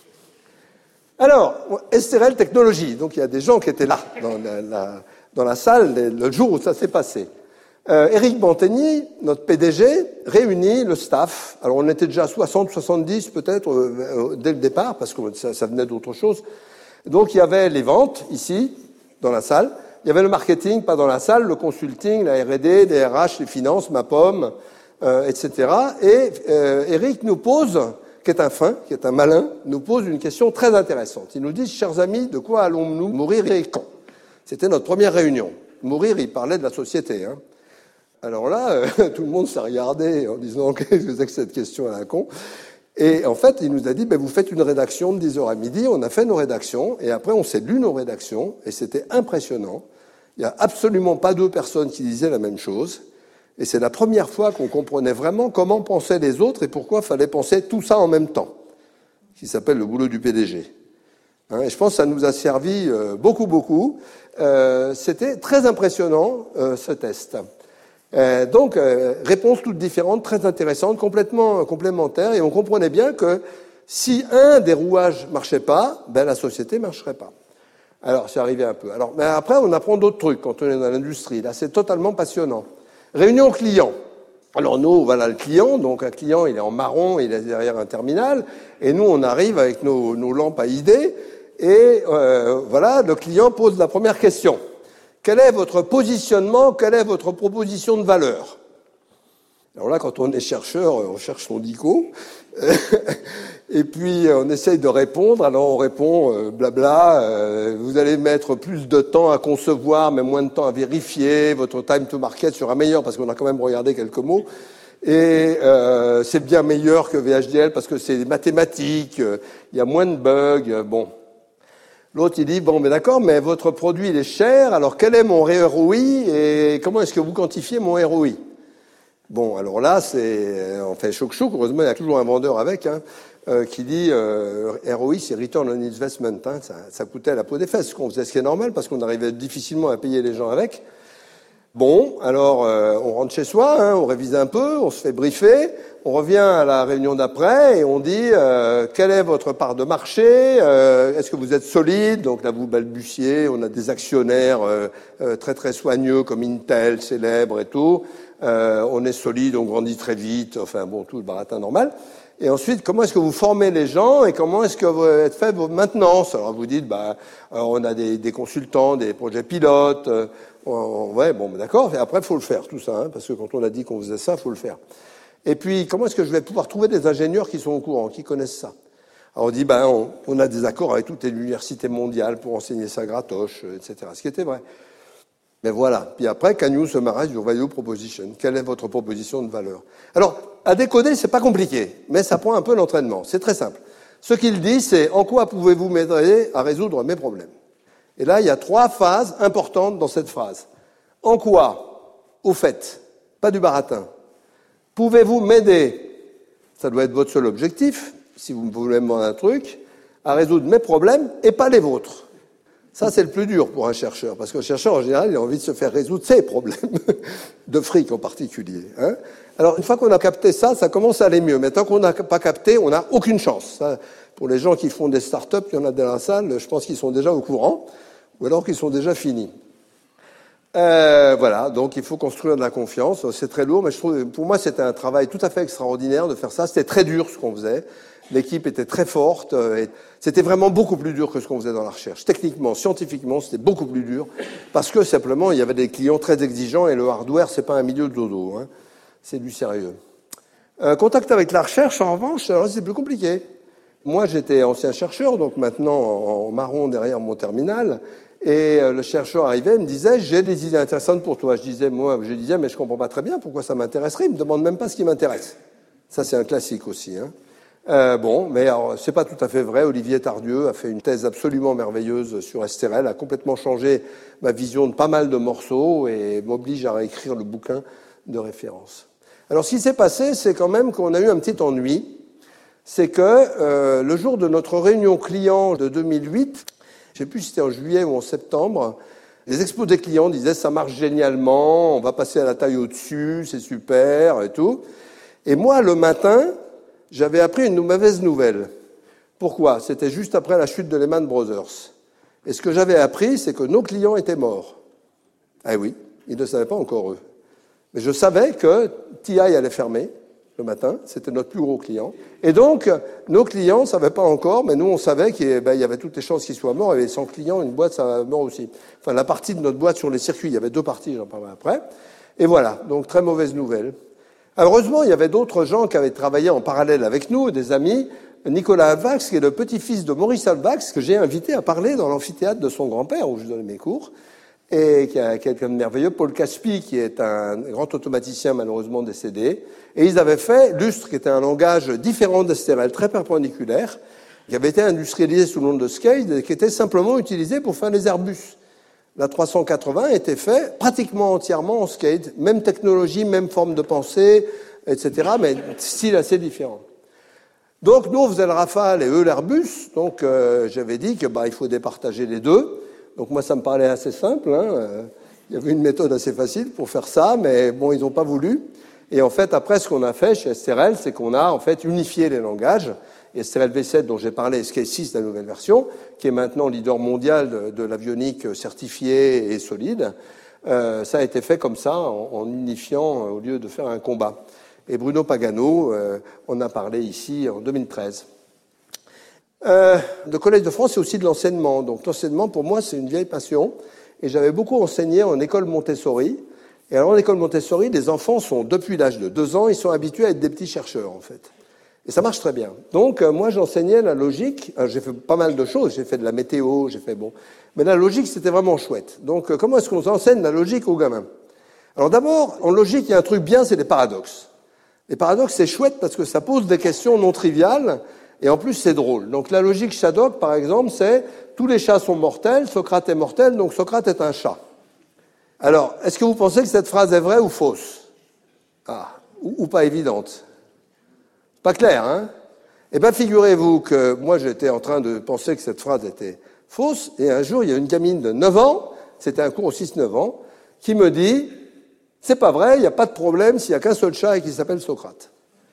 Alors, SRL Technologies, donc il y a des gens qui étaient là, dans la salle, le jour où ça s'est passé. Éric Bantegny, notre PDG, réunit le staff. Alors on était déjà 60, 70 peut-être dès le départ, parce que ça venait d'autre chose. Donc il y avait les ventes, ici, dans la salle. Il y avait le marketing, pas dans la salle, le consulting, la R&D, les RH, les finances, ma pomme, etc. Et Éric nous pose, qui est un fin, qui est un malin, nous pose une question très intéressante. Il nous dit, chers amis, de quoi allons-nous mourir et quand ? C'était notre première réunion. Mourir, il parlait de la société. Alors là, tout le monde s'est regardé en disant, qu'est-ce que c'est que cette question à la con ? Et en fait, il nous a dit, vous faites une rédaction de 10h à midi. On a fait nos rédactions, et après, on s'est lu nos rédactions, et c'était impressionnant. Il n'y a absolument pas 2 personnes qui disaient la même chose. Et c'est la première fois qu'on comprenait vraiment comment pensaient les autres et pourquoi il fallait penser tout ça en même temps, qui s'appelle le boulot du PDG. Et je pense que ça nous a servi beaucoup. C'était très impressionnant, ce test. Donc, réponses toutes différentes, très intéressantes, complètement complémentaires, et on comprenait bien que si un des rouages marchait pas, la société marcherait pas. Alors, c'est arrivé un peu. Alors, mais après, on apprend d'autres trucs quand on est dans l'industrie. Là, c'est totalement passionnant. Réunion client. Alors, nous, voilà le client. Donc, un client, il est en marron, il est derrière un terminal. Et nous, on arrive avec nos lampes à idées. Et voilà, le client pose la première question. Quel est votre positionnement? Quelle est votre proposition de valeur? Alors là, quand on est chercheur, on cherche son dico. Et puis, on essaye de répondre. Alors, on répond blabla. Vous allez mettre plus de temps à concevoir, mais moins de temps à vérifier. Votre time to market sera meilleur parce qu'on a quand même regardé quelques mots. Et c'est bien meilleur que VHDL parce que c'est des mathématiques. Il y a moins de bugs. Bon. L'autre, il dit, bon, mais d'accord, mais votre produit, il est cher. Alors, quel est mon ROI et comment est-ce que vous quantifiez mon ROI? Bon, alors là, on fait choc-choc. Heureusement, il y a toujours un vendeur avec, qui dit ROI, c'est Return on Investment. Ça coûtait la peau des fesses, ce qu'on faisait, ce qui est normal, parce qu'on arrivait difficilement à payer les gens avec. Bon, alors on rentre chez soi, on révise un peu, on se fait briefer, on revient à la réunion d'après et on dit quelle est votre part de marché, est-ce que vous êtes solide? Donc là, vous balbutiez, on a des actionnaires très très soigneux comme Intel, célèbre et tout. On est solide, on grandit très vite, enfin bon, tout le baratin normal. Et ensuite, comment est-ce que vous formez les gens et comment est-ce que vous faites vos maintenances? Alors vous dites, on a des consultants, des projets pilotes. Ouais, bon, d'accord. Et après, faut le faire tout ça, parce que quand on a dit qu'on faisait ça, faut le faire. Et puis, comment est-ce que je vais pouvoir trouver des ingénieurs qui sont au courant, qui connaissent ça? Alors on dit, on a des accords avec toutes les universités mondiales pour enseigner ça gratoche, etc. Ce qui était vrai. Mais voilà. Puis après, can you summarize your value proposition? Quelle est votre proposition de valeur? Alors, à décoder, c'est pas compliqué, mais ça prend un peu d'entraînement. C'est très simple. Ce qu'il dit, c'est en quoi pouvez-vous m'aider à résoudre mes problèmes? Et là, il y a 3 phases importantes dans cette phrase. En quoi? Au fait. Pas du baratin. Pouvez-vous m'aider? Ça doit être votre seul objectif, si vous voulez me demander un truc, à résoudre mes problèmes et pas les vôtres. Ça, c'est le plus dur pour un chercheur, parce qu'un chercheur, en général, il a envie de se faire résoudre ses problèmes, de fric en particulier. Alors, une fois qu'on a capté ça, ça commence à aller mieux. Mais tant qu'on n'a pas capté, on n'a aucune chance. Ça, pour les gens qui font des start-up, il y en a dans la salle, je pense qu'ils sont déjà au courant, ou alors qu'ils sont déjà finis. Voilà, donc il faut construire de la confiance. C'est très lourd, mais je trouve, pour moi, c'était un travail tout à fait extraordinaire de faire ça. C'était très dur ce qu'on faisait. L'équipe était très forte. Et c'était vraiment beaucoup plus dur que ce qu'on faisait dans la recherche. Techniquement, scientifiquement, c'était beaucoup plus dur parce que simplement, il y avait des clients très exigeants et le hardware, c'est pas un milieu de dodo. C'est du sérieux. Contact avec la recherche, en revanche, alors c'est plus compliqué. Moi, j'étais ancien chercheur, donc maintenant en marron derrière mon terminal. Et le chercheur arrivait et me disait, j'ai des idées intéressantes pour toi. Je disais, mais je comprends pas très bien pourquoi ça m'intéresserait. Il me demande même pas ce qui m'intéresse. Ça, c'est un classique aussi. Mais alors, c'est pas tout à fait vrai. Olivier Tardieu a fait une thèse absolument merveilleuse sur STRL, a complètement changé ma vision de pas mal de morceaux et m'oblige à réécrire le bouquin de référence. Alors, ce qui s'est passé, c'est quand même qu'on a eu un petit ennui. C'est que le jour de notre réunion client de 2008, je ne sais plus si c'était en juillet ou en septembre, les expos des clients disaient « ça marche génialement, on va passer à la taille au-dessus, c'est super » et tout. Et moi, le matin, j'avais appris une mauvaise nouvelle. Pourquoi? C'était juste après la chute de Lehman Brothers. Et ce que j'avais appris, c'est que nos clients étaient morts. Ah oui, ils ne savaient pas encore eux. Mais je savais que TI allait fermer le matin, c'était notre plus gros client. Et donc, nos clients ne savaient pas encore, mais nous, on savait qu'il y avait toutes les chances qu'ils soient morts. Il y avait 100 clients, une boîte, ça mort aussi. Enfin, la partie de notre boîte sur les circuits, il y avait 2 parties, j'en parlerai après. Et voilà, donc très mauvaise nouvelle. Heureusement, il y avait d'autres gens qui avaient travaillé en parallèle avec nous, des amis. Nicolas Alvax, qui est le petit-fils de Maurice Alvax, que j'ai invité à parler dans l'amphithéâtre de son grand-père, où je donnais mes cours, et qui a quelqu'un de merveilleux, Paul Caspi, qui est un grand automaticien malheureusement décédé. Et ils avaient fait Lustre, qui était un langage différent d'STRL, très perpendiculaire, qui avait été industrialisé sous le nom de Scale, et qui était simplement utilisé pour faire les Airbus. La 380 était fait pratiquement entièrement en Scale, même technologie, même forme de pensée, etc., mais style assez différent. Donc nous, on faisait le Rafale et eux l'Airbus, donc j'avais dit que il faut départager les deux. Donc moi, ça me parlait assez simple. Il y avait une méthode assez facile pour faire ça, mais bon, ils n'ont pas voulu. Et en fait, après, ce qu'on a fait chez STRL, c'est qu'on a en fait unifié les langages. Et STRL V7, dont j'ai parlé, SK6, la nouvelle version, qui est maintenant leader mondial de l'avionique certifiée et solide, ça a été fait comme ça, en unifiant au lieu de faire un combat. Et Bruno Pagano, on a parlé ici en 2013. Le Collège de France, c'est aussi de l'enseignement. Donc l'enseignement, pour moi, c'est une vieille passion. Et j'avais beaucoup enseigné en école Montessori. Et alors, en école Montessori, les enfants sont, depuis l'âge de 2 ans, ils sont habitués à être des petits chercheurs, en fait. Et ça marche très bien. Donc, moi, j'enseignais la logique. J'ai fait pas mal de choses. J'ai fait de la météo, mais la logique, c'était vraiment chouette. Donc, comment est-ce qu'on enseigne la logique aux gamins? Alors d'abord, en logique, il y a un truc bien, c'est les paradoxes. Les paradoxes, c'est chouette parce que ça pose des questions non triviales, et en plus, c'est drôle. Donc la logique Shadok, par exemple, c'est tous les chats sont mortels, Socrate est mortel, donc Socrate est un chat. Alors, est-ce que vous pensez que cette phrase est vraie ou fausse? Ou pas évidente? Pas clair, hein? Eh bien, figurez-vous que moi, j'étais en train de penser que cette phrase était fausse, et un jour, il y a une gamine de 9 ans, c'était un cours au 6-9 ans, qui me dit « C'est pas vrai, il n'y a pas de problème s'il n'y a qu'un seul chat et qui s'appelle Socrate. »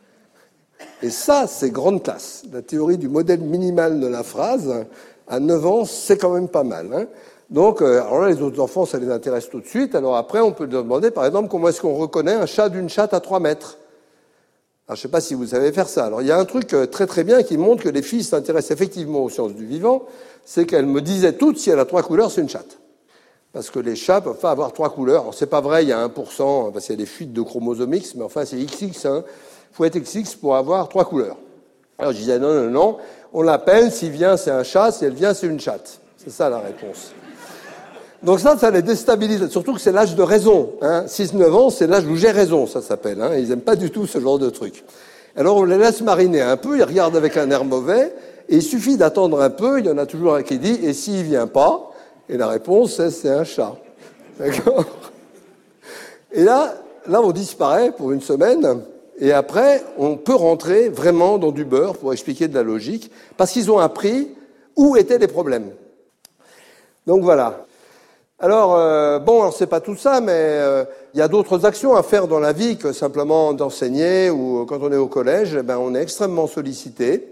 Et ça, c'est grande classe. La théorie du modèle minimal de la phrase, à 9 ans, c'est quand même pas mal, hein? Donc, alors là, les autres enfants, ça les intéresse tout de suite. Alors après, on peut demander, par exemple, comment est-ce qu'on reconnaît un chat d'une chatte à 3 mètres? Alors, je ne sais pas si vous savez faire ça. Alors, il y a un truc très très bien qui montre que les filles s'intéressent effectivement aux sciences du vivant, c'est qu'elles me disaient toutes, si elle a 3 couleurs, c'est une chatte. Parce que les chats peuvent pas avoir 3 couleurs. Alors, c'est pas vrai, il y a 1%, parce qu'il y a des fuites de chromosomes X, mais enfin, c'est XX, hein. Il faut être XX pour avoir 3 couleurs. Alors, je disais, non, on l'appelle, s'il vient, c'est un chat, si elle vient, c'est une chatte. C'est ça la réponse. Donc ça les déstabilise, surtout que c'est l'âge de raison. Hein. 6-9 ans, c'est l'âge où j'ai raison, ça s'appelle. Hein. Ils n'aiment pas du tout ce genre de truc. Alors on les laisse mariner un peu, ils regardent avec un air mauvais, et il suffit d'attendre un peu, il y en a toujours un qui dit « et s'il vient pas ?» Et la réponse, c'est un chat. D'accord? Et là, on disparaît pour une semaine, et après, on peut rentrer vraiment dans du beurre pour expliquer de la logique, parce qu'ils ont appris où étaient les problèmes. Donc voilà. Alors, alors c'est pas tout ça, mais il y a d'autres actions à faire dans la vie que simplement d'enseigner, ou quand on est au collège, on est extrêmement sollicité.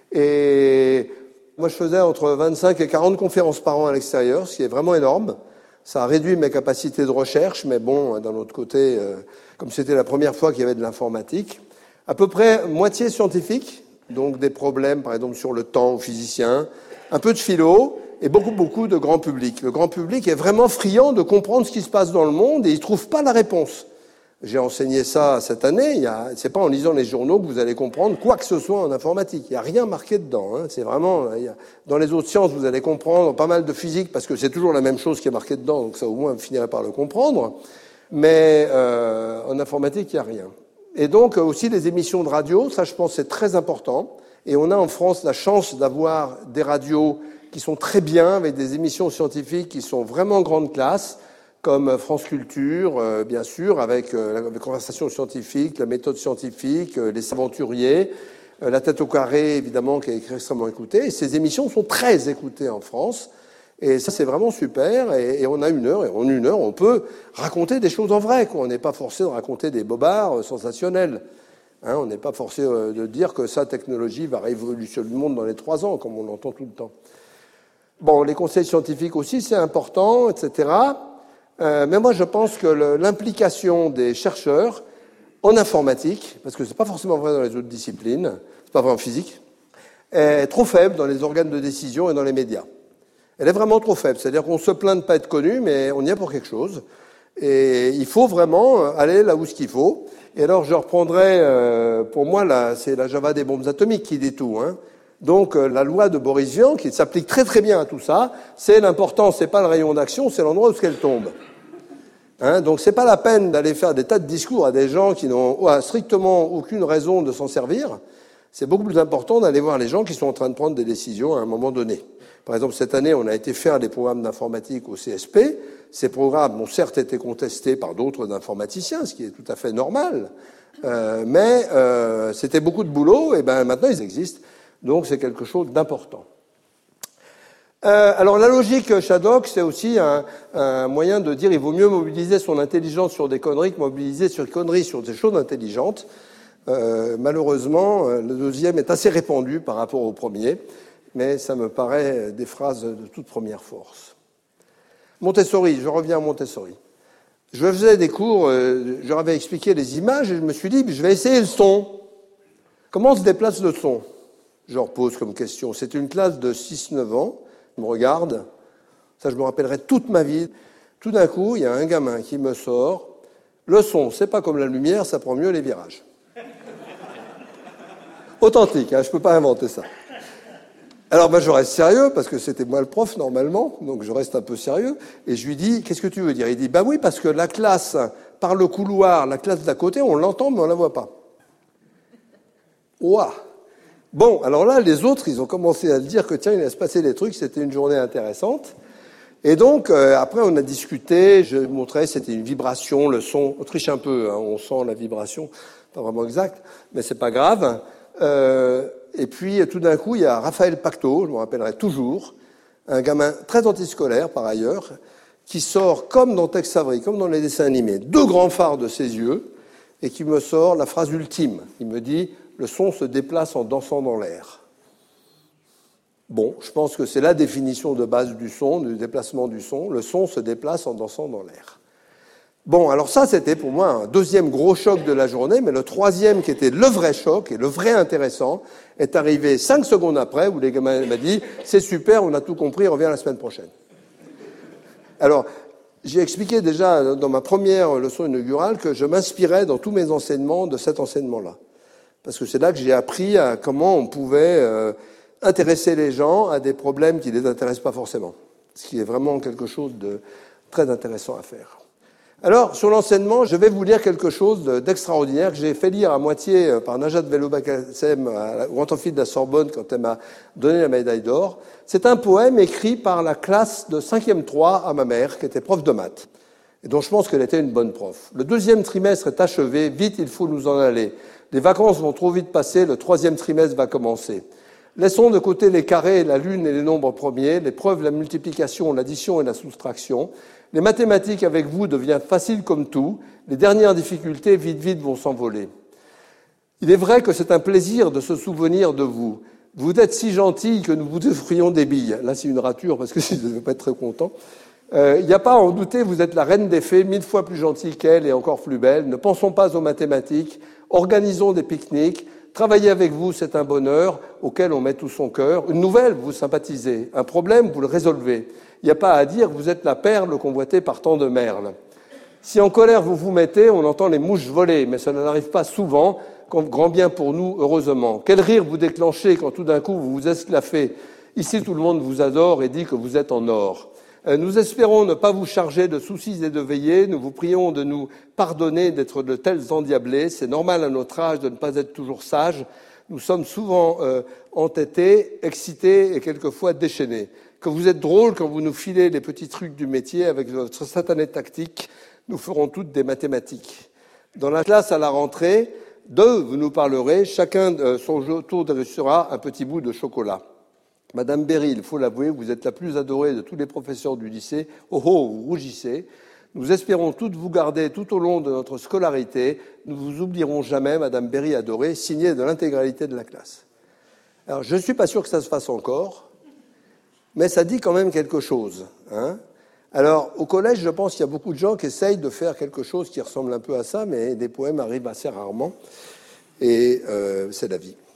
Et moi, je faisais entre 25 et 40 conférences par an à l'extérieur, ce qui est vraiment énorme. Ça a réduit mes capacités de recherche, mais bon, d'un autre côté, comme c'était la première fois qu'il y avait de l'informatique, à peu près moitié scientifique, donc des problèmes, par exemple, sur le temps aux physiciens, un peu de philo, et beaucoup de grand public. Le grand public est vraiment friand de comprendre ce qui se passe dans le monde et il ne trouve pas la réponse. J'ai enseigné ça cette année. C'est pas en lisant les journaux que vous allez comprendre quoi que ce soit en informatique. Il n'y a rien marqué dedans. Hein. C'est vraiment, dans les autres sciences, vous allez comprendre pas mal de physique parce que c'est toujours la même chose qui est marquée dedans. Donc ça, au moins, vous finirez par le comprendre. Mais en informatique, il n'y a rien. Et donc, aussi les émissions de radio, ça, je pense, c'est très important. Et on a en France la chance d'avoir des radios qui sont très bien, avec des émissions scientifiques qui sont vraiment grande classe, comme France Culture, bien sûr, avec la conversation scientifique, la méthode scientifique, les aventuriers, la tête au carré, évidemment, qui est extrêmement écoutée. Et ces émissions sont très écoutées en France. Et ça, c'est vraiment super. Et on a 1 heure, et en 1 heure, on peut raconter des choses en vrai, quoi. On n'est pas forcé de raconter des bobards sensationnels. Hein, on n'est pas forcé de dire que sa technologie va révolutionner le monde dans les 3 ans, comme on l'entend tout le temps. Bon, les conseils scientifiques aussi, c'est important, etc. Mais moi, je pense que l'implication des chercheurs en informatique, parce que c'est pas forcément vrai dans les autres disciplines, c'est pas vrai en physique, est trop faible dans les organes de décision et dans les médias. Elle est vraiment trop faible. C'est-à-dire qu'on se plaint de pas être connu, mais on y est pour quelque chose. Et il faut vraiment aller là où ce qu'il faut. Et alors, je reprendrai, pour moi, c'est la Java des bombes atomiques qui dit tout, hein. Donc, la loi de Boris Vian, qui s'applique très très bien à tout ça, c'est l'important, c'est pas le rayon d'action, c'est l'endroit où elle tombe. Hein, donc, c'est pas la peine d'aller faire des tas de discours à des gens qui n'ont strictement aucune raison de s'en servir. C'est beaucoup plus important d'aller voir les gens qui sont en train de prendre des décisions à un moment donné. Par exemple, cette année, on a été faire des programmes d'informatique au CSP. Ces programmes ont certes été contestés par d'autres informaticiens, ce qui est tout à fait normal, mais c'était beaucoup de boulot, et maintenant ils existent. Donc c'est quelque chose d'important. Alors la logique Shadok, c'est aussi un moyen de dire qu'il vaut mieux mobiliser son intelligence sur des conneries que mobiliser sur des conneries sur des choses intelligentes. Malheureusement, le deuxième est assez répandu par rapport au premier, mais ça me paraît des phrases de toute première force. Montessori, je reviens à Montessori. Je faisais des cours, je leur avais expliqué les images et je me suis dit, je vais essayer le son. Comment se déplace le son ? Je leur pose comme question. C'est une classe de 6-9 ans, ils me regardent, ça je me rappellerai toute ma vie. Tout d'un coup, il y a un gamin qui me sort, le son, c'est pas comme la lumière, ça prend mieux les virages. Authentique, hein, je ne peux pas inventer ça. Alors je reste sérieux, parce que c'était moi le prof normalement, donc je reste un peu sérieux, et je lui dis, qu'est-ce que tu veux dire? Il dit, oui, parce que la classe, par le couloir, la classe d'à côté, on l'entend, mais on ne la voit pas. Ouah! Bon, alors là, les autres, ils ont commencé à se dire que tiens, il allait se passer des trucs, c'était une journée intéressante. Et donc, après, on a discuté, je montrais, c'était une vibration, le son, on triche un peu, hein, on sent la vibration, pas vraiment exact, mais c'est pas grave. Et puis, tout d'un coup, il y a Raphaël Pacto, je me rappellerai toujours, un gamin très antiscolaire, par ailleurs, qui sort, comme dans Tex Avery, comme dans les dessins animés, 2 grands phares de ses yeux, et qui me sort la phrase ultime. Il me dit « Le son se déplace en dansant dans l'air ». Bon, je pense que c'est la définition de base du son, du déplacement du son. Le son se déplace en dansant dans l'air. Bon, alors ça, c'était pour moi un deuxième gros choc de la journée, mais le troisième, qui était le vrai choc et le vrai intéressant, est arrivé 5 secondes après, où les gamins m'ont dit « C'est super, on a tout compris, on revient la semaine prochaine ». Alors, j'ai expliqué déjà dans ma première leçon inaugurale que je m'inspirais dans tous mes enseignements de cet enseignement-là. Parce que c'est là que j'ai appris à comment on pouvait intéresser les gens à des problèmes qui ne les intéressent pas forcément. Ce qui est vraiment quelque chose de très intéressant à faire. Alors, sur l'enseignement, je vais vous lire quelque chose d'extraordinaire que j'ai fait lire à moitié par Najat Vallaud-Belkacem au Grand Amphi de la Sorbonne quand elle m'a donné la médaille d'or. C'est un poème écrit par la classe de 5e 3 à ma mère, qui était prof de maths, et dont je pense qu'elle était une bonne prof. Le 2e trimestre est achevé, vite il faut nous en aller. Les vacances vont trop vite passer, le 3e trimestre va commencer. Laissons de côté les carrés, la lune et les nombres premiers, les preuves, la multiplication, l'addition et la soustraction. Les mathématiques avec vous deviennent faciles comme tout. Les dernières difficultés, vite, vont s'envoler. Il est vrai que c'est un plaisir de se souvenir de vous. Vous êtes si gentille que nous vous offrions des billes. Là, c'est une rature parce que je ne vais pas être très content. Il n'y a pas à en douter, vous êtes la reine des fées, 1000 fois plus gentille qu'elle et encore plus belle. Ne pensons pas aux mathématiques. Organisons des pique-niques. Travailler avec vous, c'est un bonheur auquel on met tout son cœur. Une nouvelle, vous sympathisez. Un problème, vous le résolvez. Il n'y a pas à dire, vous êtes la perle convoitée par tant de merles. Si en colère vous vous mettez, on entend les mouches voler, mais cela n'arrive pas souvent, grand bien pour nous, heureusement. Quel rire vous déclenchez quand tout d'un coup vous vous esclaffez. Ici, tout le monde vous adore et dit que vous êtes en or. Nous espérons ne pas vous charger de soucis et de veillées. Nous vous prions de nous pardonner d'être de tels endiablés. C'est normal à notre âge de ne pas être toujours sages. Nous sommes souvent entêtés, excités et quelquefois déchaînés. Que vous êtes drôles quand vous nous filez les petits trucs du métier avec votre satanée tactique. Nous ferons toutes des mathématiques. Dans la classe à la rentrée, vous nous parlerez. Chacun son tour reçoit un petit bout de chocolat. Madame Berry, il faut l'avouer, vous êtes la plus adorée de tous les professeurs du lycée. Oh, vous rougissez. Nous espérons toutes vous garder tout au long de notre scolarité. Nous vous oublierons jamais, Madame Berry adorée, signée de l'intégralité de la classe. Alors, je ne suis pas sûr que ça se fasse encore, mais ça dit quand même quelque chose. Hein. Alors, au collège, je pense qu'il y a beaucoup de gens qui essayent de faire quelque chose qui ressemble un peu à ça, mais des poèmes arrivent assez rarement, et c'est la vie.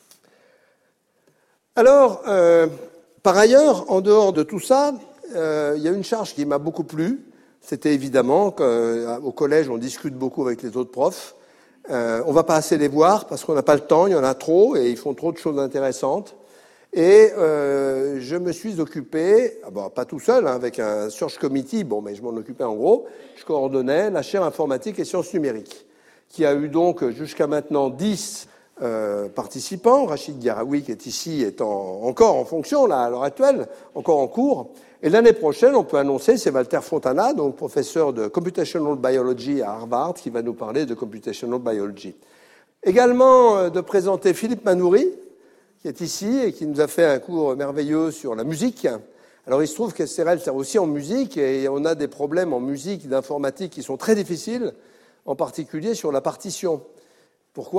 Alors, par ailleurs, en dehors de tout ça, il y a une charge qui m'a beaucoup plu. C'était évidemment qu'au collège, on discute beaucoup avec les autres profs. On ne va pas assez les voir parce qu'on n'a pas le temps, il y en a trop et ils font trop de choses intéressantes. Et je me suis occupé, pas tout seul, avec un search committee, mais je m'en occupais en gros. Je coordonnais la chaire informatique et sciences numériques, qui a eu donc jusqu'à maintenant 10 participants. Rachid Garaoui, qui est ici, est encore en fonction, là, à l'heure actuelle, encore en cours. Et l'année prochaine, on peut annoncer, c'est Walter Fontana, donc professeur de Computational Biology à Harvard, qui va nous parler de Computational Biology. Également, de présenter Philippe Manoury, qui est ici et qui nous a fait un cours merveilleux sur la musique. Alors, il se trouve qu'SRL sert aussi en musique et on a des problèmes en musique, d'informatique qui sont très difficiles, en particulier sur la partition. Pourquoi ?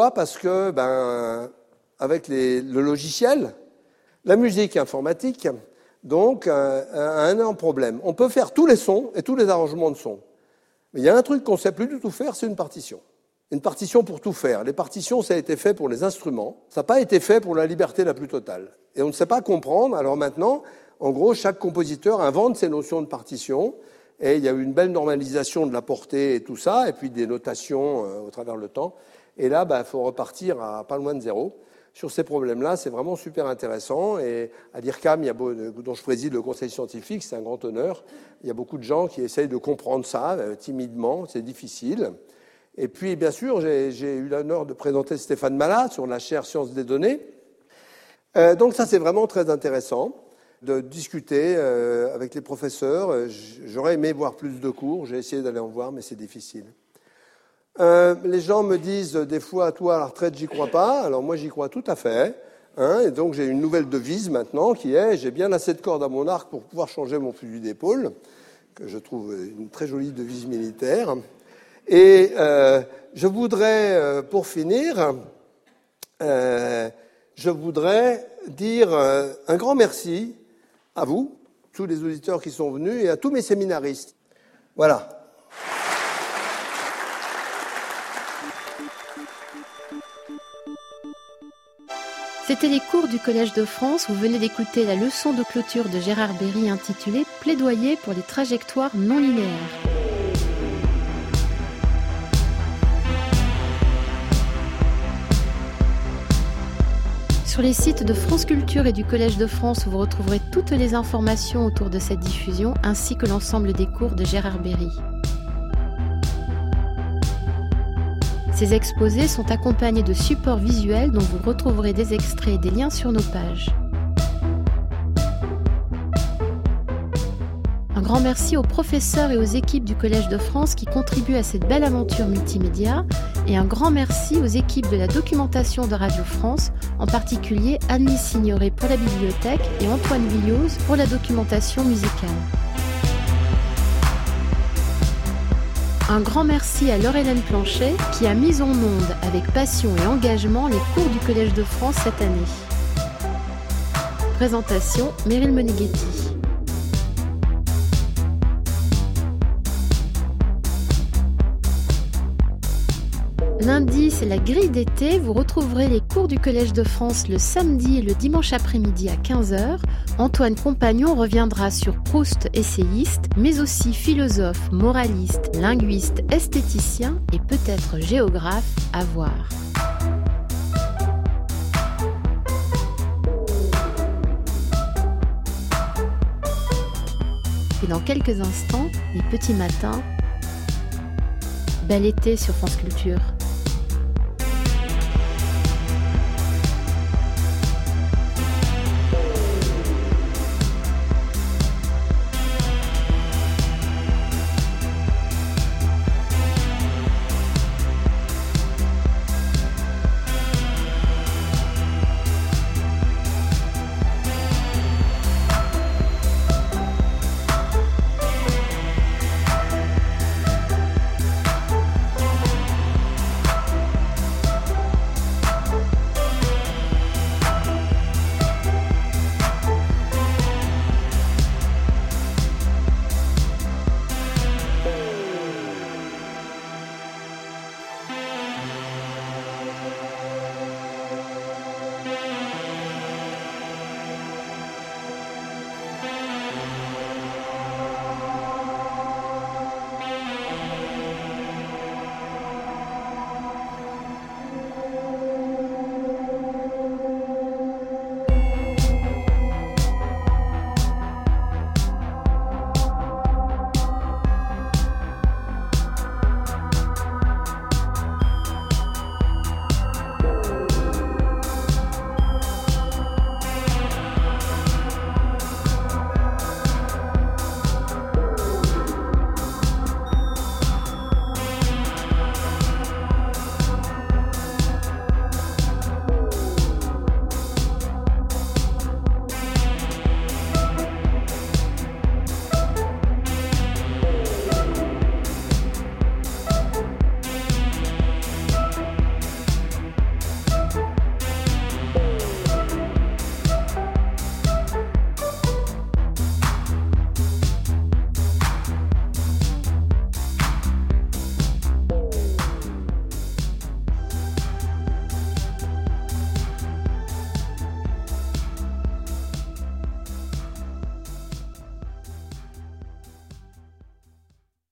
Parce que, avec le logiciel, la musique informatique, donc, a un énorme problème. On peut faire tous les sons et tous les arrangements de sons. Mais il y a un truc qu'on ne sait plus du tout faire, c'est une partition. Une partition pour tout faire. Les partitions, ça a été fait pour les instruments. Ça n'a pas été fait pour la liberté la plus totale. Et on ne sait pas comprendre. Alors maintenant, en gros, chaque compositeur invente ses notions de partition. Et il y a eu une belle normalisation de la portée et tout ça, et puis des notations au travers le temps. Et là, il faut repartir à pas loin de zéro. sur ces problèmes-là. C'est vraiment super intéressant. Et à l'IRCAM, dont je préside le conseil scientifique, c'est un grand honneur. Il y a beaucoup de gens qui essayent de comprendre ça timidement. C'est difficile. Et puis, bien sûr, j'ai eu l'honneur de présenter Stéphane Malat sur la chaire Sciences des données. Donc ça, c'est vraiment très intéressant de discuter avec les professeurs. J'aurais aimé voir plus de cours. J'ai essayé d'aller en voir, mais c'est difficile. Les gens me disent des fois, toi, à la retraite, j'y crois pas. Alors moi, j'y crois tout à fait. Et donc, j'ai une nouvelle devise maintenant qui est « J'ai bien assez de cordes à mon arc pour pouvoir changer mon fusil d'épaule », que je trouve une très jolie devise militaire. Et je voudrais, pour finir, je voudrais dire un grand merci à vous, tous les auditeurs qui sont venus, et à tous mes séminaristes. Voilà. C'était les cours du Collège de France. Vous venez d'écouter la leçon de clôture de Gérard Berry intitulée « Plaidoyer pour les trajectoires non linéaires ». Sur les sites de France Culture et du Collège de France, vous retrouverez toutes les informations autour de cette diffusion, ainsi que l'ensemble des cours de Gérard Berry. Ces exposés sont accompagnés de supports visuels dont vous retrouverez des extraits et des liens sur nos pages. Un grand merci aux professeurs et aux équipes du Collège de France qui contribuent à cette belle aventure multimédia, et un grand merci aux équipes de la documentation de Radio France, en particulier Anne-Lise Signoret pour la bibliothèque et Antoine Villioz pour la documentation musicale. Un grand merci à Laure-Hélène Planchet qui a mis en onde avec passion et engagement les cours du Collège de France cette année. Présentation, Meryl Moneghetti. Lundi, c'est la grille d'été. Vous retrouverez les cours du Collège de France le samedi et le dimanche après-midi à 15h. Antoine Compagnon reviendra sur Proust, essayiste, mais aussi philosophe, moraliste, linguiste, esthéticien et peut-être géographe à voir. Et dans quelques instants, les petits matins, bel été sur France Culture.